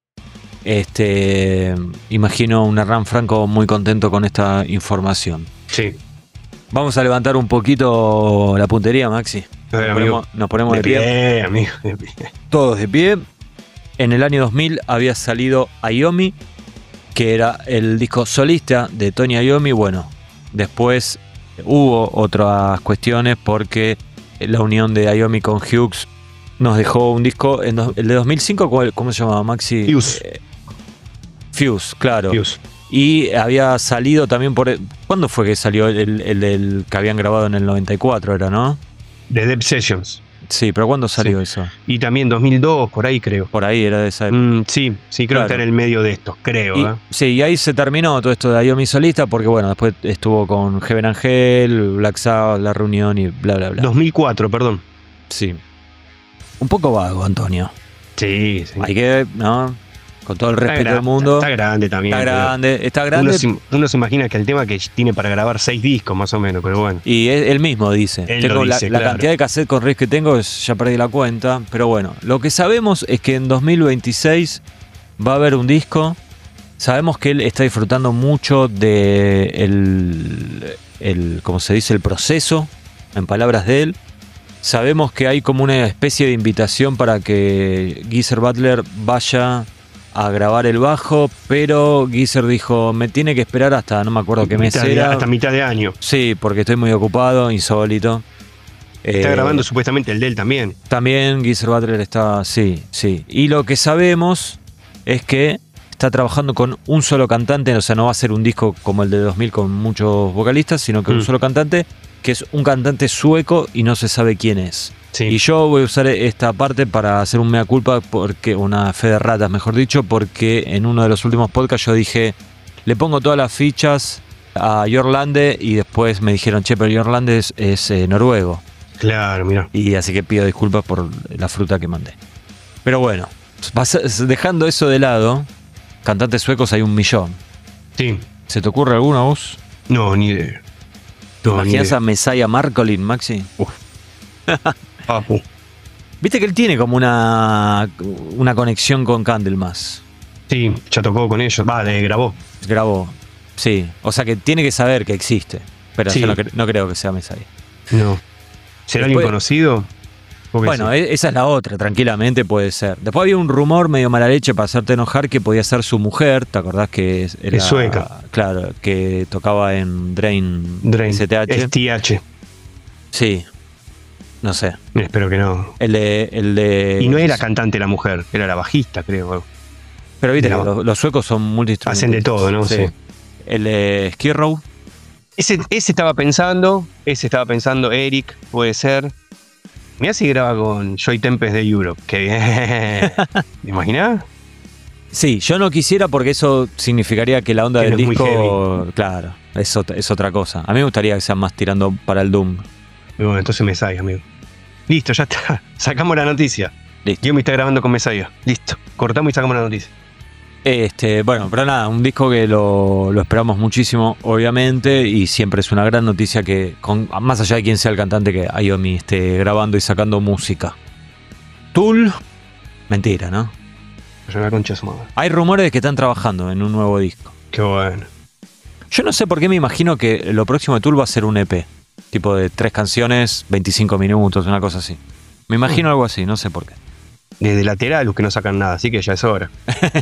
Este, imagino un Hernán Franco muy contento con esta información. Sí. Vamos a levantar un poquito la puntería, Maxi. A ver, Nos amigo. ponemos, nos ponemos De de pie. pie, amigo. De pie. Todos de pie. En el año dos mil había salido Iommi, que era el disco solista de Tony Iommi. Bueno, después hubo otras cuestiones porque la unión de Iommi con Hughes nos dejó un disco, en dos- el de dos mil cinco, ¿cuál- ¿cómo se llamaba, Maxi? Fuse. Eh, Fuse, claro. Dios. Y había salido también por... ¿Cuándo fue que salió el, el del que habían grabado en el noventa y cuatro, era, no? The Deep Sessions. Sí, pero ¿cuándo salió eso? Y también dos mil dos, por ahí creo. Por ahí era de esa época. Mm, sí, sí, creo Claro. que está en el medio de estos, creo. Y, ¿eh? sí, y ahí se terminó todo esto de Iommi solista, porque bueno, después estuvo con Heaven Angel, Black Sabbath, La Reunión y bla, bla, bla. dos mil cuatro, perdón. Sí. Un poco vago, Antonio. Sí, sí. Hay que, ¿no? Con todo el Está respeto gra- del mundo. Está grande también. Está pero grande, está grande. Uno se, uno se imagina que el tema que tiene para grabar seis discos más o menos, pero bueno. Y él, él mismo dice. Él tengo lo la, dice, la claro. cantidad de cassette con riff que tengo, es- ya perdí la cuenta. Pero bueno, lo que sabemos es que en dos mil veintiséis va a haber un disco. Sabemos que él está disfrutando mucho de el, el, como se dice, el proceso, en palabras de él. Sabemos que hay como una especie de invitación para que Geezer Butler vaya a grabar el bajo, pero Geezer dijo, me tiene que esperar hasta, no me acuerdo qué mes Mitad de- era. hasta mitad de año. Sí, porque estoy muy ocupado, insólito. Está Eh, grabando supuestamente el de él también. También Geezer Butler está, sí, sí. Y lo que sabemos es que está trabajando con un solo cantante, o sea, no va a ser un disco como el de dos mil con muchos vocalistas, sino que Mm. un solo cantante, que es un cantante sueco y no se sabe quién es. Sí. Y yo voy a usar esta parte para hacer un mea culpa, porque una fe de ratas, mejor dicho, porque en uno de los últimos podcasts yo dije, le pongo todas las fichas a Jorlande y después me dijeron, che, pero Jorlande es, es eh, noruego. Claro, mira. Y así que pido disculpas por la fruta que mandé. Pero bueno, dejando eso de lado, cantantes suecos hay un millón. Sí. ¿Se te ocurre alguno, vos? No, ni idea. ¿Te No, imaginas ni a Messiah Marcolin, Maxi? Uf. Papu. Viste que él tiene como una, una conexión con Candlemas. Sí, ya tocó con ellos. Vale, grabó. Grabó. Sí, o sea que tiene que saber que existe. Pero Sí. yo no, cre- no creo que sea Messiah. No. ¿Será alguien Después- conocido? Porque Bueno, sí. e- esa es la otra, tranquilamente puede ser. Después había un rumor medio mala leche para hacerte enojar que podía ser su mujer. ¿Te acordás que es- era Es sueca. Claro, que tocaba en Drain, Drain. S T H. S T H. Sí. No sé. Espero que no. El de, el de. Y no era cantante la mujer, era la bajista, creo. Pero viste No. que los, los suecos son multiinstrumentistas. Hacen de todo, ¿no? Sí. El de Skid Row. Ese, ese estaba pensando, ese estaba pensando, Eric, puede ser. Mirá si graba con Joy Tempest de Europe. Qué bien. ¿Te imaginás? Sí, yo no quisiera porque eso significaría que la onda Que del no es muy disco, claro, es, ot- es otra cosa. A mí me gustaría que sean más tirando para el Doom. Y bueno, entonces Messiah, amigo. Listo, ya está. Sacamos la noticia. Listo. Yo me está grabando con Messiah. Listo. Cortamos y sacamos la noticia. Este, bueno, pero nada, un disco que lo, lo esperamos muchísimo, obviamente, y siempre es una gran noticia que, con, más allá de quién sea el cantante, que Ayomi esté grabando y sacando música. Tool, mentira, ¿no? Yo me la concha de su madre. Hay rumores de que están trabajando en un nuevo disco. Qué bueno. Yo no sé por qué me imagino que lo próximo de Tool va a ser un E P, tipo de tres canciones, veinticinco minutos, una cosa así. Me imagino algo así, no sé por qué. Desde lateral, que no sacan nada, así que ya es hora.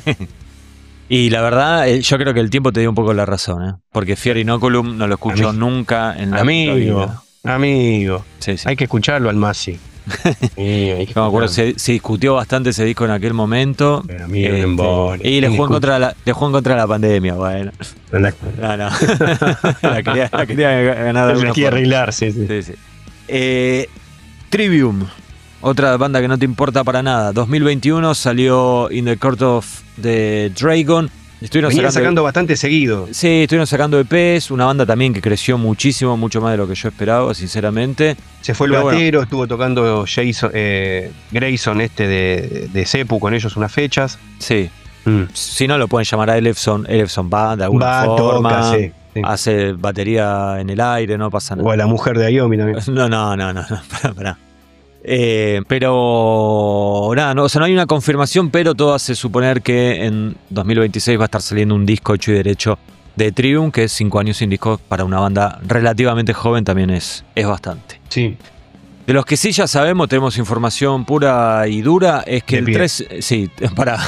Y la verdad, eh, yo creo que el tiempo te dio un poco la razón, ¿eh? Porque Fiore Inoculum no lo escuchó Ami- nunca en la Amigo, vida. amigo. Sí, sí. Hay que escucharlo al Masi. Sí, hay que Yo me acuerdo, escucharlo. se, se discutió bastante ese disco en aquel momento. Pero amigo, Este, embole. y le ¿Quién jugó, en escucha? contra de la, le jugó en contra de la pandemia, bueno. La, No, no. la, quería, la quería ganar de la alguna quiere forma. arreglar, sí, sí. Sí, sí. Eh, Trivium, otra banda que no te importa para nada. dos mil veintiuno salió In the Court of the Dragon. Estuvieron Venía sacando, sacando bastante seguido. sí, estuvieron sacando E Pes. Una banda también que creció muchísimo, mucho más de lo que yo esperaba, sinceramente. Se fue el Pero batero, estuvo tocando Jason, eh, Grayson este de, de Sepu con ellos unas fechas. Sí. Mm. Si no, lo pueden llamar a Elefson, Elefson Band de alguna Va, forma. toca, sí, sí. Hace batería en el aire, no pasa nada. O a la mujer de Ayomi también. No, no, no, no, no, pará, pará. Eh, pero nada, no, o sea, no hay una confirmación, pero todo hace suponer que en dos mil veintiséis va a estar saliendo un disco hecho y derecho de Trivium, que es cinco años sin disco para una banda relativamente joven, también es, es bastante. Sí. De los que sí ya sabemos, tenemos información pura y dura, es que De el pie. tres, sí, para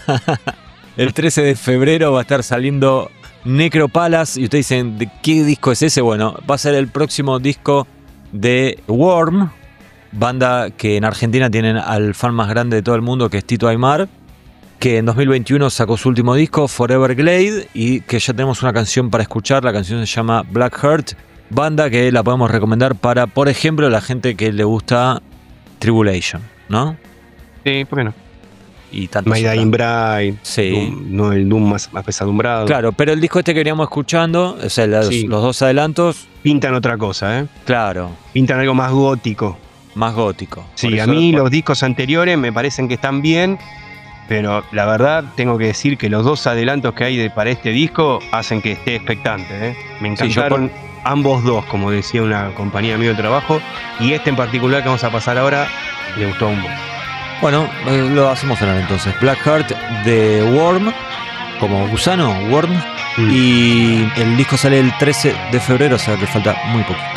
el trece de febrero va a estar saliendo Necropalas y ustedes dicen, ¿de qué disco es ese? Bueno, va a ser el próximo disco de Worm, banda que en Argentina tienen al fan más grande de todo el mundo, que es Tito Aymar, que en dos mil veintiuno sacó su último disco, Forever Glade, y que ya tenemos una canción para escuchar. La canción se llama Black Heart, banda que la podemos recomendar para, por ejemplo, la gente que le gusta Tribulation, ¿no? Sí, ¿por qué no? Y tanto My Dying Bride. Sí. Doom, no el Doom más apesadumbrado. Claro, pero el disco este que veníamos escuchando, o sea, los, Sí. los dos adelantos, Pintan otra cosa, ¿eh? claro, Pintan algo más gótico. más gótico. Sí, Por a eso- mí los discos anteriores me parecen que están bien, pero la verdad tengo que decir que los dos adelantos que hay de- para este disco hacen que esté expectante, ¿eh? Me Sí, yo encantaron ambos dos, como decía una compañía mía de trabajo, y este en particular que vamos a pasar ahora, le gustó un poco. Bueno, eh, lo hacemos sonar entonces. Black Heart de Worm, como gusano, Worm. Mm. Y el disco sale el trece de febrero, o sea que falta muy poquito.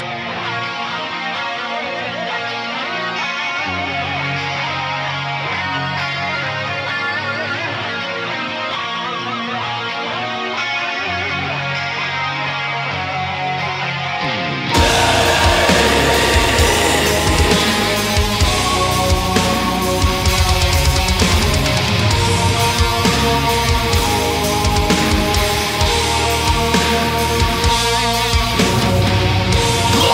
We'll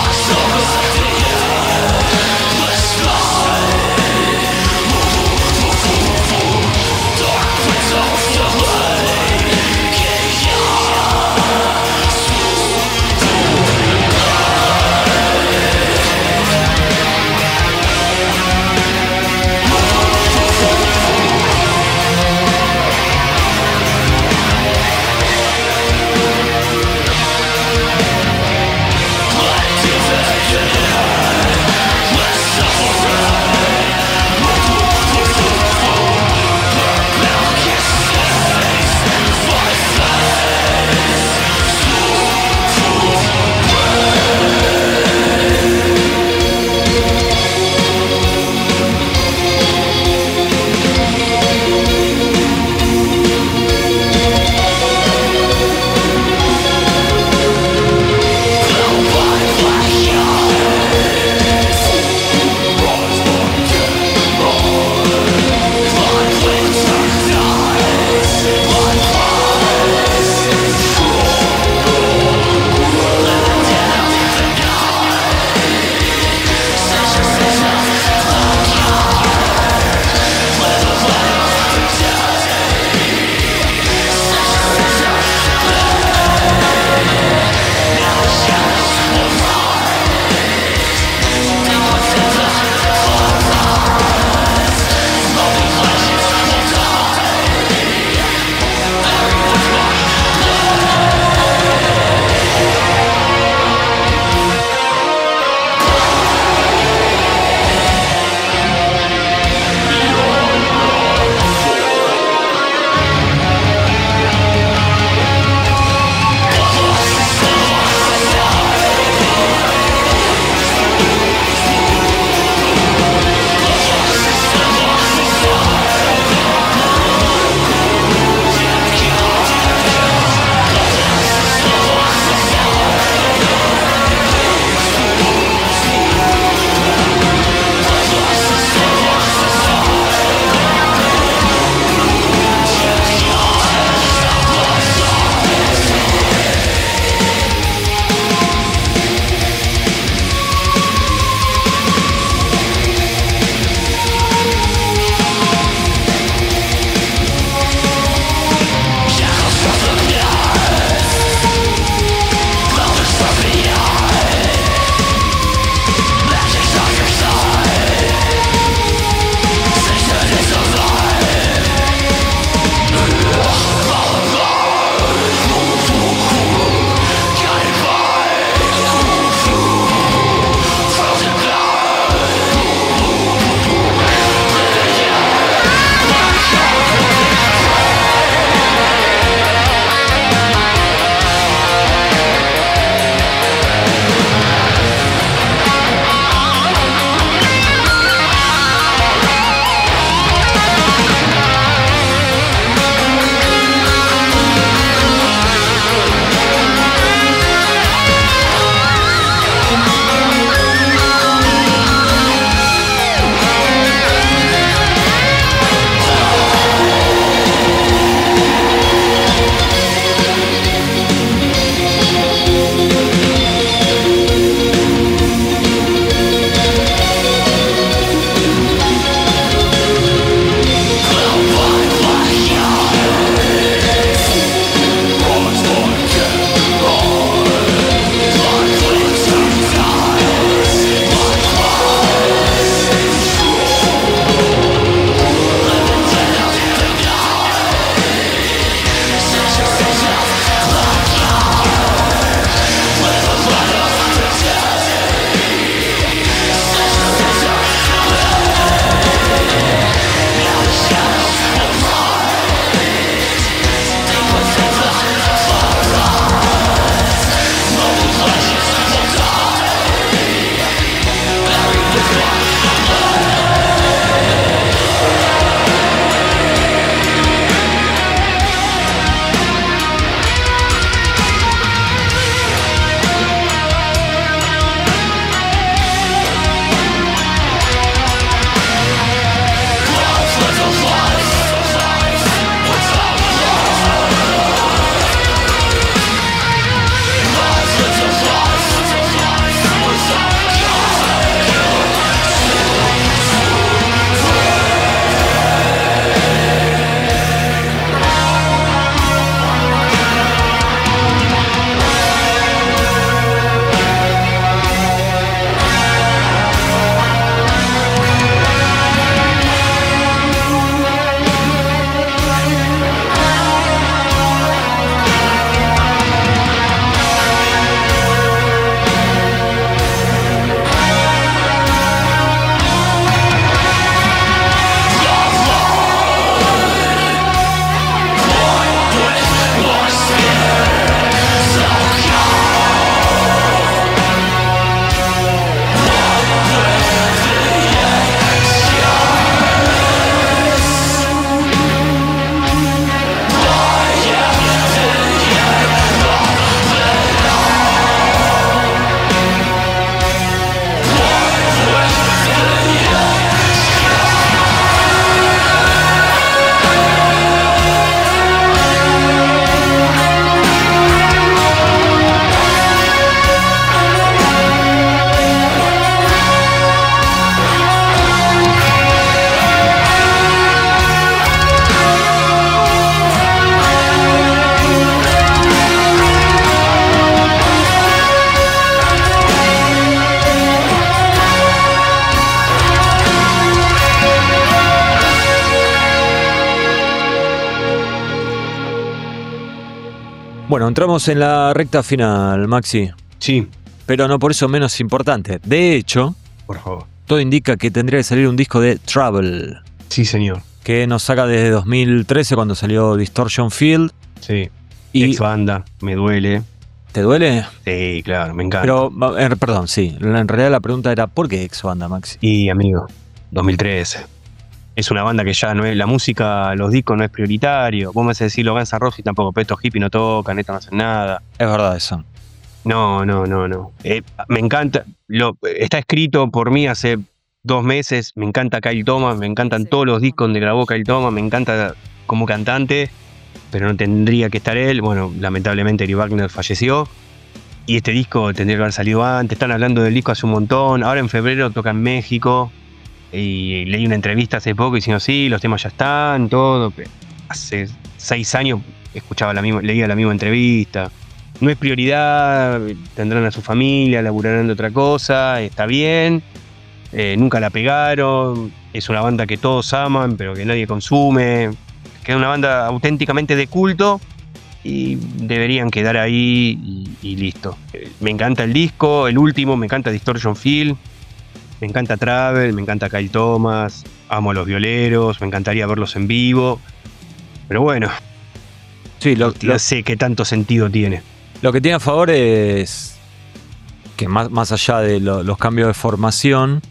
Bueno, entramos en la recta final, Maxi. Sí. Pero no por eso menos importante. De hecho, por favor, todo indica que tendría que salir un disco de Trouble. Sí, señor. Que nos saca desde dos mil trece cuando salió Distortion Field. Sí. Y Ex banda, me duele. ¿Te duele? Sí, claro, me encanta. Pero, eh, perdón, sí. En realidad la pregunta era ¿por qué ex banda, Maxi? Y amigo, dos mil trece. Es una banda que ya no es, la música, los discos no es prioritario. Vos me vas a decir los Guns N' Roses tampoco, pero estos hippies no tocan, estos no hacen nada. Es verdad eso. No, no, no, no. Eh, me encanta, lo, está escrito por mí hace dos meses, me encanta Kyle Thomas, me encantan todos los discos donde grabó Kyle Thomas, me encanta como cantante, pero no tendría que estar él. Bueno, lamentablemente Eric Wagner falleció. Y este disco tendría que haber salido antes. Están hablando del disco hace un montón. Ahora en febrero toca en México. Y leí una entrevista hace poco diciendo sí, los temas ya están, todo. Hace seis años escuchaba la misma, leía la misma entrevista. No es prioridad, tendrán a su familia, laburarán de otra cosa, está bien. Eh, nunca la pegaron. Es una banda que todos aman, pero que nadie consume. Que es una banda auténticamente de culto. Y deberían quedar ahí y, y listo. Me encanta el disco, el último, me encanta Distortion Field. Me encanta Travel, me encanta Kyle Thomas, amo a los violeros, me encantaría verlos en vivo. Pero bueno, sí, lo, no sé qué tanto sentido tiene. Lo que tiene a favor es que más, más allá de lo, los cambios de formación,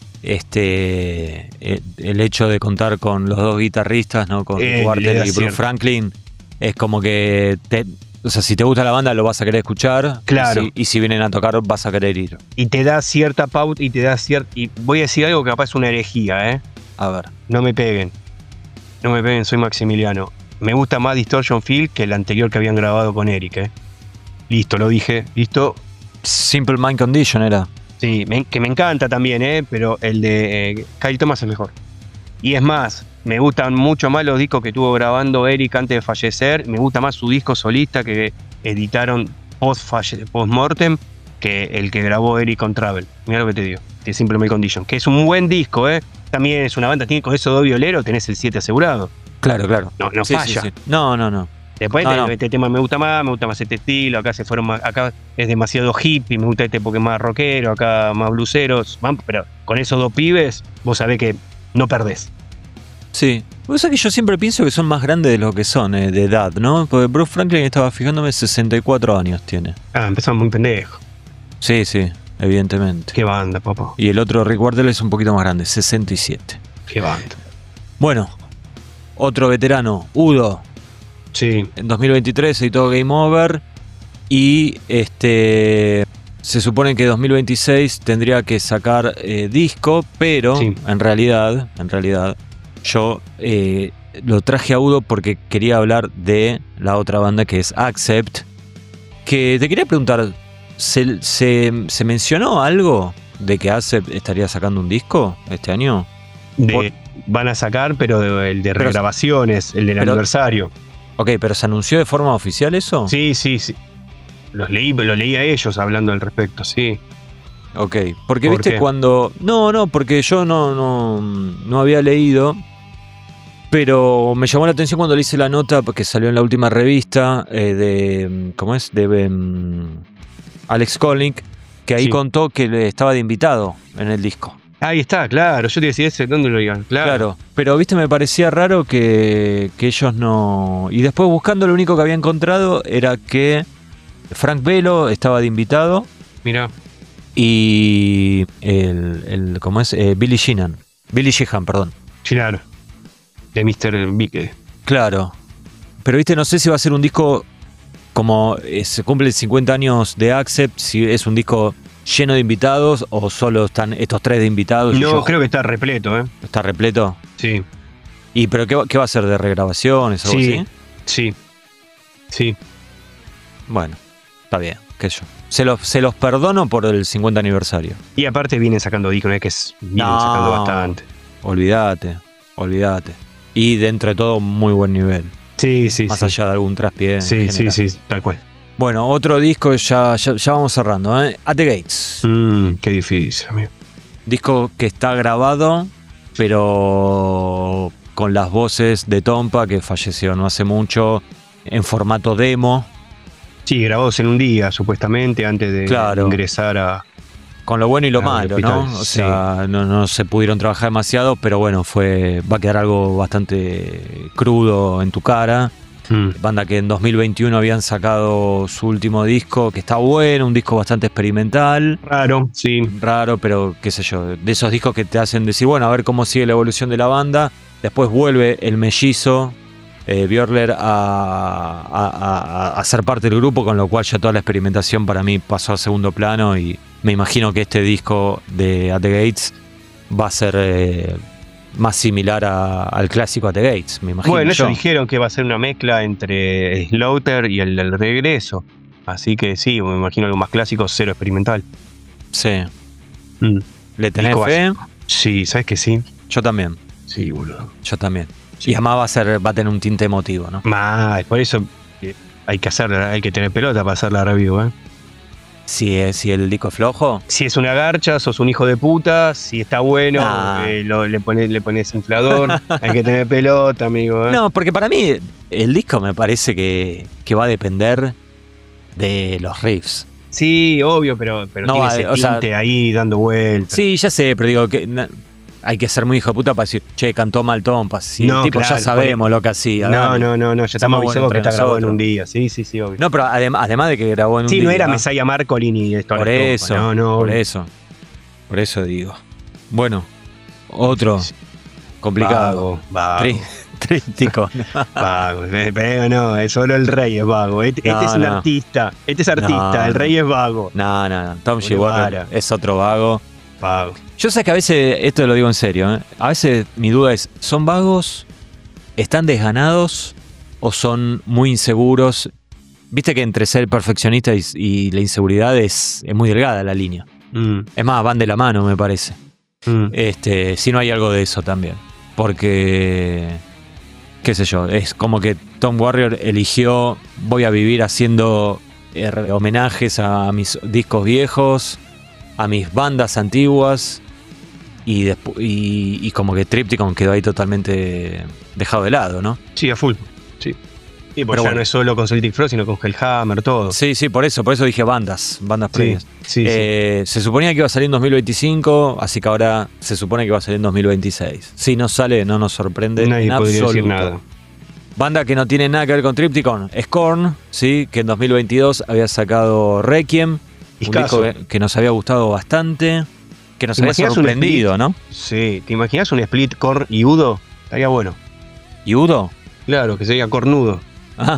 este el hecho de contar con los dos guitarristas, ¿no? Con Eh, Walter le da y Bruce cierto. Franklin, es como que te, o sea, si te gusta la banda lo vas a querer escuchar. Claro. Y si, y si vienen a tocar vas a querer ir. Y te da cierta pauta y te da cierta... Y voy a decir algo que capaz es una herejía, ¿eh? A ver. No me peguen. No me peguen, soy Maximiliano. Me gusta más Distortion Field que el anterior que habían grabado con Eric, ¿eh? Listo, lo dije. Listo. Simple Mind Condition era. Sí, me- que me encanta también, ¿eh? Pero el de eh, Kyle Thomas es mejor. Y es más, me gustan mucho más los discos que estuvo grabando Eric antes de fallecer. Me gusta más su disco solista que editaron post mortem que el que grabó Eric con Travel. Mira lo que te digo, que Simple My Condition. Que es un buen disco, ¿eh? También es una banda, tiene con esos dos violeros, tenés el siete asegurado. Claro, claro. No, no Sí, falla. sí, sí. No, no, no. Después No, te- no. este tema me gusta más, me gusta más este estilo, acá se fueron más, acá es demasiado hippie, me gusta este porque es más rockero, acá más bluseros, van- pero con esos dos pibes vos sabés que no perdés. Sí. O sea que yo siempre pienso que son más grandes de lo que son, eh, de edad, ¿no? Porque Bruce Franklin, estaba fijándome, sesenta y cuatro años tiene. Ah, empezamos muy pendejo. Sí, sí, evidentemente. Qué banda, papá. Y el otro, Rick Wardell, es un poquito más grande, sesenta y siete. Qué banda. Bueno, otro veterano, Udo, Sí, en dos mil veintitrés editó Game Over y este se supone que dos mil veintiséis tendría que sacar eh, disco, pero Sí. en realidad, en realidad, yo eh, lo traje a Udo porque quería hablar de la otra banda que es Accept, que te quería preguntar, ¿se, se, se mencionó algo de que Accept estaría sacando un disco este año? de- Por- van a sacar, pero de- el de Pero- regrabaciones, el del pero- aniversario. Ok, pero ¿se anunció de forma oficial eso? Sí, sí, sí. Los leí, los leí a ellos hablando al respecto, sí. Ok, porque ¿Por viste qué? cuando... No, no, porque yo no, no, no había leído, pero me llamó la atención cuando le hice la nota, porque salió en la última revista eh, de... ¿Cómo es? De um, Alex Kolnick, que ahí Sí. contó que le estaba de invitado en el disco. Ahí está, claro. Yo te decía ese, ¿dónde lo digan? Claro. Claro, pero viste, me parecía raro que, que ellos no... Y después buscando, lo único que había encontrado era que Frank Velo estaba de invitado Mira, y el, el ¿cómo es? Eh, Billy Sheehan. Billy Sheehan, perdón. claro. De mister Big. Claro. Pero viste, no sé si va a ser un disco como eh, se cumplen cincuenta años de Accept, si es un disco lleno de invitados o solo están estos tres de invitados. y No, yo- creo que está repleto, ¿eh? Está repleto. Sí, ¿Y pero qué, va- qué va a ser? ¿De regrabaciones o algo sí, así? sí. Sí. Bueno, está bien, qué sé yo. Se los, se los perdono por el cincuenta aniversario. Y aparte vienen sacando discos, no es que es- vienen No. sacando bastante. Olvídate, olvídate. Y dentro de todo, muy buen nivel. Sí, sí, Más sí. allá de algún traspié. en Sí, sí, general. sí, tal cual. Bueno, otro disco, ya, ya, ya vamos cerrando, ¿eh? At the Gates. Mm, qué difícil, amigo. Disco que está grabado, pero con las voces de Tompa, que falleció no hace mucho, en formato demo. Sí, grabados en un día, supuestamente, antes de Claro. ingresar a... Con lo bueno y lo Ah, malo, el ¿no? hospital, O sea, no, no se pudieron trabajar demasiado, pero bueno, fue va a quedar algo bastante crudo en tu cara. Mm. Banda que en dos mil veintiuno habían sacado su último disco, que está bueno, un disco bastante experimental, Raro, sí. raro, pero qué sé yo, de esos discos que te hacen decir, bueno, a ver cómo sigue la evolución de la banda. Después vuelve el mellizo, eh, Björler, a, a, a, a ser parte del grupo, con lo cual ya toda la experimentación para mí pasó a segundo plano y me imagino que este disco de At the Gates va a ser eh, más similar a, al clásico At the Gates, me imagino. Bueno, yo. ellos dijeron que va a ser una mezcla entre Slaughter y el del regreso. Así que sí, me imagino algo más clásico, cero experimental. Sí. Mm. ¿Le tenés Disco fe? Sí, ¿sabes que sí? Yo también, Sí, boludo. yo también. Sí. Y además va a, ser, va a tener un tinte emotivo, ¿no? Mal, por eso eh, hay que hacer, hay que tener pelota para hacer la review, ¿eh? Si, es, si el disco es flojo, Si es una garcha, sos un hijo de puta. Si está bueno, Ah. eh, lo- le, pones, le pones inflador. Hay que tener pelota, amigo, ¿eh? no, porque para mí el disco me parece que, que va a depender de los riffs. Sí, obvio, pero, pero No, tiene va, ese o sea- tinte ahí dando vueltas. Sí, ya sé, pero digo que na- hay que ser muy hijo de puta para decir, che, cantó mal Tompas. Si No, el tipo claro, ya sabemos lo que hacía. No, dale. no, no, no, ya estamos Somos buenos avisados que entre está grabado en nosotros. un día. Sí, sí, sí, obvio. No, pero adem- además de que grabó en un sí, día. no era Messiah Marcolin y esto. Por eso, No, no. por eso. Por eso digo. Bueno, otro complicado. Vago, vago. Tri- Tríptico. Vago. Eh, Pero no, es solo el rey es vago. Este, este No, es un no. artista. Este es artista. No, el rey es vago. No, no, no. Tom G. Bueno, Warner para. es otro vago. Vago. Yo sé que a veces, esto lo digo en serio, ¿eh? A veces mi duda es, ¿son vagos? ¿Están desganados? ¿O son muy inseguros? Viste que entre ser perfeccionista y, y la inseguridad es, es muy delgada la línea. Mm, Es más, van de la mano, me parece. mm. Este, si no hay algo de eso también. Porque, qué sé yo, es como que Tom Warrior eligió, voy a vivir haciendo eh, homenajes a mis discos viejos, a mis bandas antiguas, y, despu- y, y como que Triptykon quedó ahí totalmente dejado de lado, ¿no? Sí, a full. Sí. Sí, porque Pero ya bueno. no es solo con Celtic Frost, sino con Hellhammer, todo. Sí, sí, por eso, por eso dije bandas, bandas Sí, previas. sí, sí. Eh, se suponía que iba a salir en dos mil veinticinco, así que ahora se supone que va a salir en dos mil veintiséis. Si no sale, no nos sorprende. Nadie en podría decir absoluto. nada. Banda que no tiene nada que ver con Triptykon, es Korn, ¿sí? Que en dos mil veintidós había sacado Requiem, un Discazo. disco que, que nos había gustado bastante, que nos ¿Te había imaginas un sorprendido, split? ¿no? Sí, ¿te imaginas un split Korn y Udo? Estaría bueno. ¿Y Udo? Claro, que sería cornudo. Ah.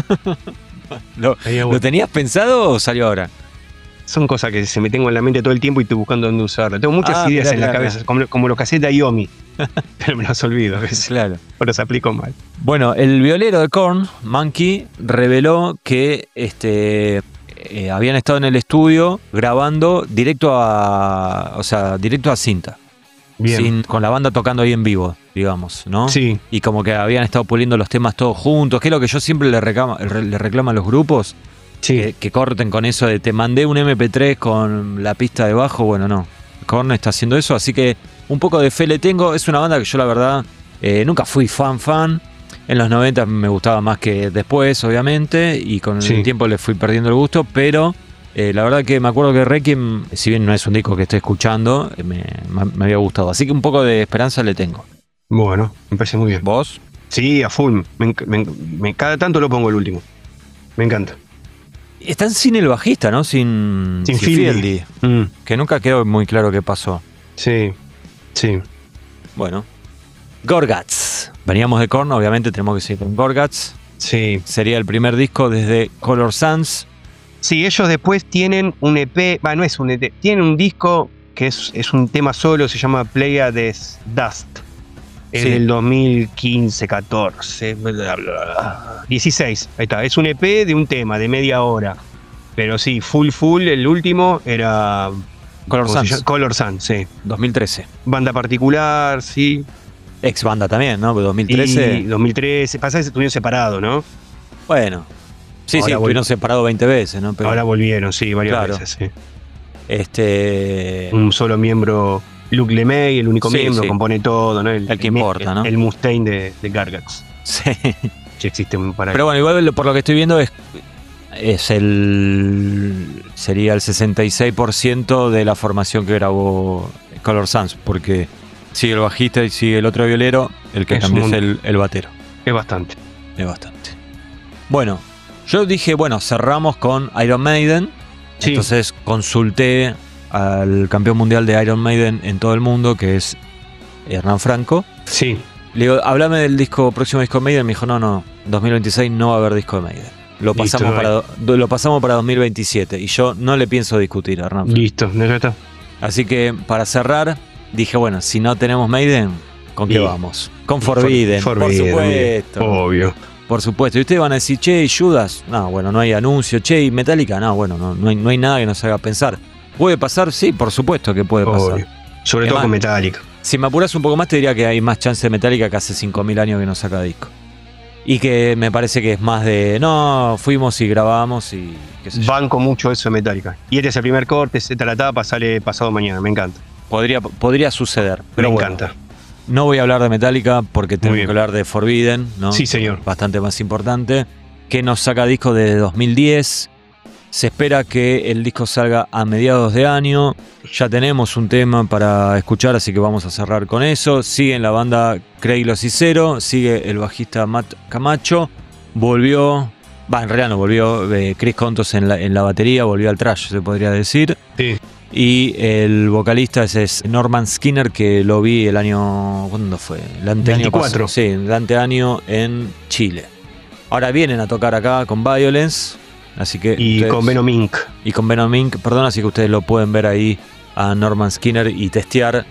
¿Lo, Estaría ¿Lo bueno. tenías pensado o salió ahora? Son cosas que se me tengo en la mente todo el tiempo y estoy buscando dónde usarlas. Tengo muchas Ah, ideas mirá, en la mirá, cabeza, mirá. como, como los cassettes de Iomi. Pero me las olvido a veces. Claro. O los aplico mal. Bueno, el violero de Korn, Monkey, reveló que este, eh, habían estado en el estudio grabando directo a, o sea, directo a cinta, Bien. sin- con la banda tocando ahí en vivo, digamos, ¿no? Sí, Y como que habían estado puliendo los temas todos juntos, que es lo que yo siempre le reclamo, le reclamo a los grupos, sí. que, que corten con eso de te mandé un eme pe tres con la pista de bajo. Bueno, no, Korn está haciendo eso, así que un poco de fe le tengo. Es una banda que yo la verdad eh, nunca fui fan fan. En los noventa me gustaba más que después, obviamente, y con Sí. el tiempo le fui perdiendo el gusto, pero eh, la verdad que me acuerdo que Requiem, si bien no es un disco que estoy escuchando, eh, me, me había gustado. Así que un poco de esperanza le tengo. Bueno, me parece muy bien. ¿Vos? Sí, a full. Me enc- me enc- me- cada tanto lo pongo el último. Me encanta. Están sin el bajista, ¿no? Sin, Sin sin Fieldy. Fieldy, Mm, que nunca quedó muy claro qué pasó. sí, sí. Bueno. Gorguts. Veníamos de Korn, obviamente tenemos que seguir con Gorguts. Sí. Sería el primer disco desde Color Sans. Sí, ellos después tienen un E P, va, no es un E P, tienen un disco que es, es un tema solo, se llama Play a Des Dust. Es Sí. del dos mil quince, catorce, bla, bla, bla, dieciséis. Ahí está, es un E P de un tema, de media hora. Pero sí, full full, el último era Color ¿cómo se Sans, llama? Color Sans, sí. dos mil trece. Banda particular, sí. Ex banda también, ¿no? dos mil Y trece. dos mil trece, pasa que se estuvieron separados, ¿no? Bueno. Sí, Ahora sí, vol- estuvieron separados veinte veces, ¿no? Pero, Ahora volvieron, sí, varias Claro. veces, sí. este. Un solo miembro, Luke LeMay, el único Sí, miembro, sí. compone todo, ¿no? El que me- importa, el, ¿no? El Mustaine de, de Gargax. Sí. Que existe un para Pero bueno, igual lo- por lo que estoy viendo es. es el sería el sesenta y seis por ciento de la formación que grabó Color Sans, porque sigue el bajista y sigue el otro violero, el que Es cambió un- es el, el batero. Es bastante. Es bastante. Bueno, yo dije, bueno, cerramos con Iron Maiden. Sí. Entonces consulté al campeón mundial de Iron Maiden en todo el mundo, que es Hernán Franco. Sí. Le digo, háblame del disco, próximo disco de Maiden. Me dijo, no, no, dos mil veintiséis no va a haber disco de Maiden. Lo Listo, pasamos, no para, do- lo pasamos para dos mil veintisiete. Y yo no le pienso discutir a Hernán Franco. Listo, ya está. Así que para cerrar, dije, bueno, si no tenemos Maiden, ¿con qué Y- vamos? Con Forbidden, For- por Forbidden, supuesto. Obvio. Por supuesto. Y ustedes van a decir, che, ¿y Judas? No, bueno, no hay anuncio. Che, ¿y Metallica? No, bueno, no, no, hay, no hay nada que nos haga pensar. ¿Puede pasar? Sí, por supuesto que puede pasar. Obvio. Sobre Es todo más, con Metallica. Si me apuras un poco más, te diría que hay más chance de Metallica que hace cinco mil años que no saca disco. Y que me parece que es más de, no, fuimos y grabamos y qué sé yo. Banco mucho eso de Metallica. Y este es el primer corte, esta es la tapa, sale pasado mañana. Me encanta. Podría, podría suceder. Pero me bueno, encanta. no voy a hablar de Metallica porque tengo bien. que hablar de Forbidden, ¿no? Sí, señor. Bastante más importante. Que nos saca disco desde dos mil diez. Se espera que el disco salga a mediados de año. Ya tenemos un tema para escuchar, así que vamos a cerrar con eso. Sigue en la banda Craig Lo Cicero, sigue el bajista Matt Camacho. Volvió, va, en realidad no volvió, eh, Chris Contos en la, en la batería, volvió al trash, se podría decir. Sí. Y el vocalista ese es Norman Skinner, que lo vi el año, ¿cuándo fue? El anteaño veinticuatro. pasado. Sí, el anteaño en Chile. Ahora vienen a tocar acá con Violence, así que Y ustedes- con Venom Inc. y con Venom Inc, perdón, así que ustedes lo pueden ver ahí a Norman Skinner y testear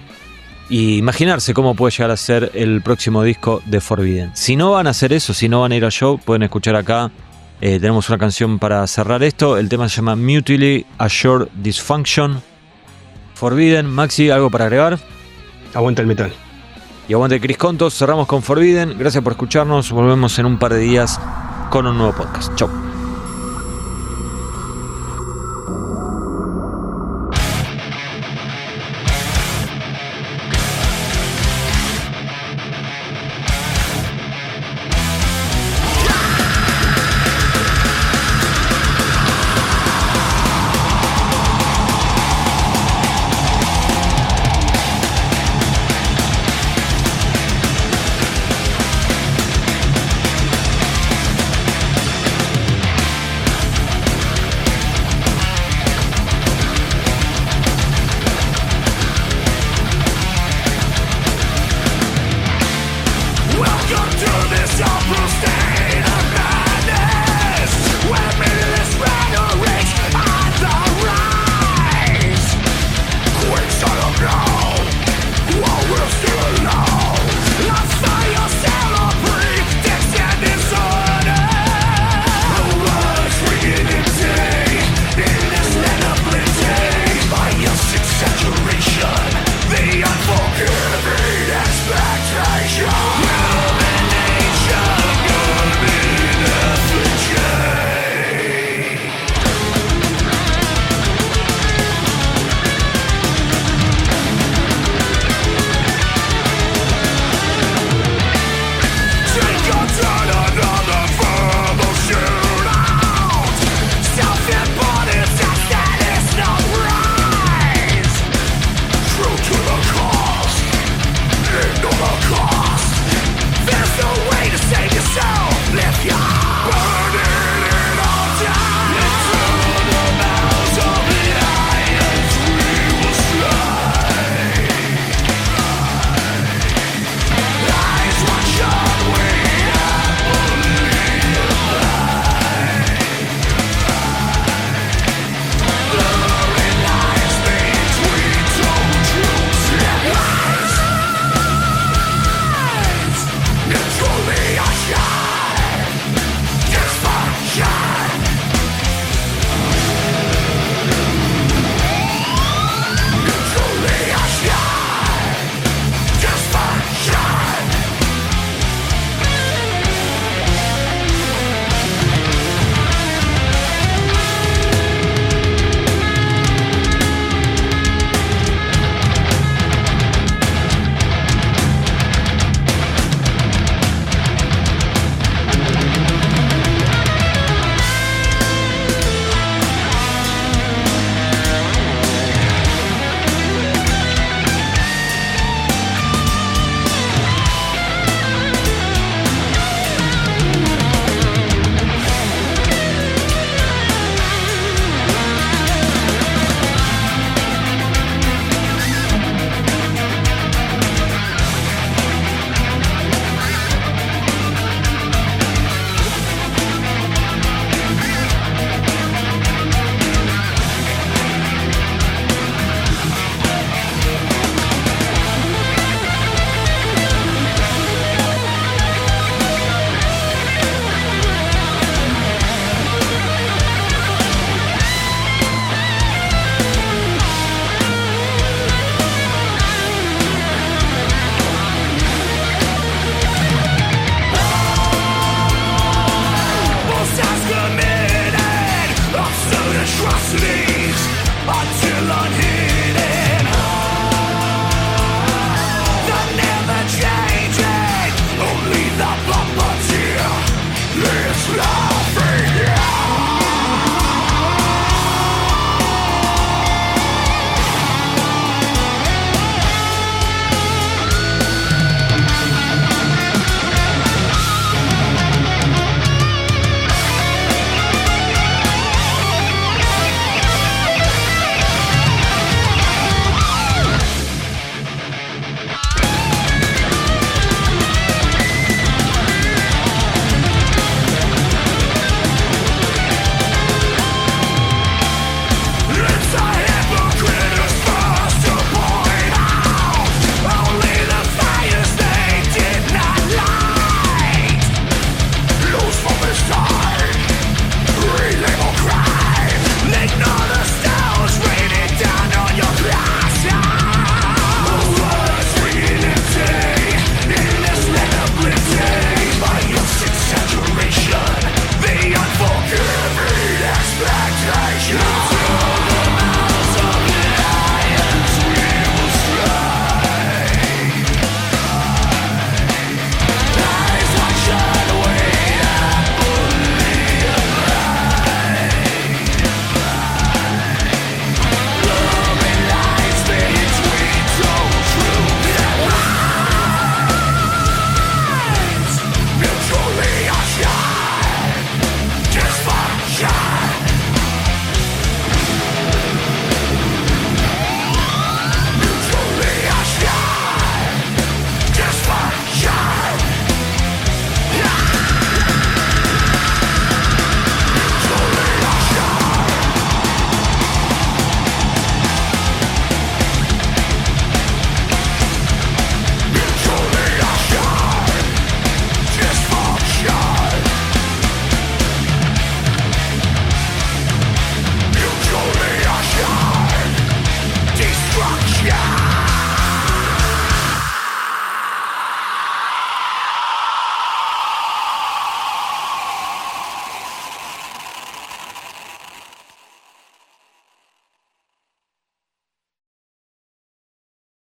y imaginarse cómo puede llegar a ser el próximo disco de Forbidden. Si no van a hacer eso, si no van a ir al show, pueden escuchar acá. Eh, tenemos una canción para cerrar esto. El tema se llama Mutually Assured Dysfunction. Forbidden. Maxi, ¿algo para agregar? Aguanta el metal. Y aguante Chris Contos. Cerramos con Forbidden. Gracias por escucharnos. Volvemos en un par de días con un nuevo podcast. Chau.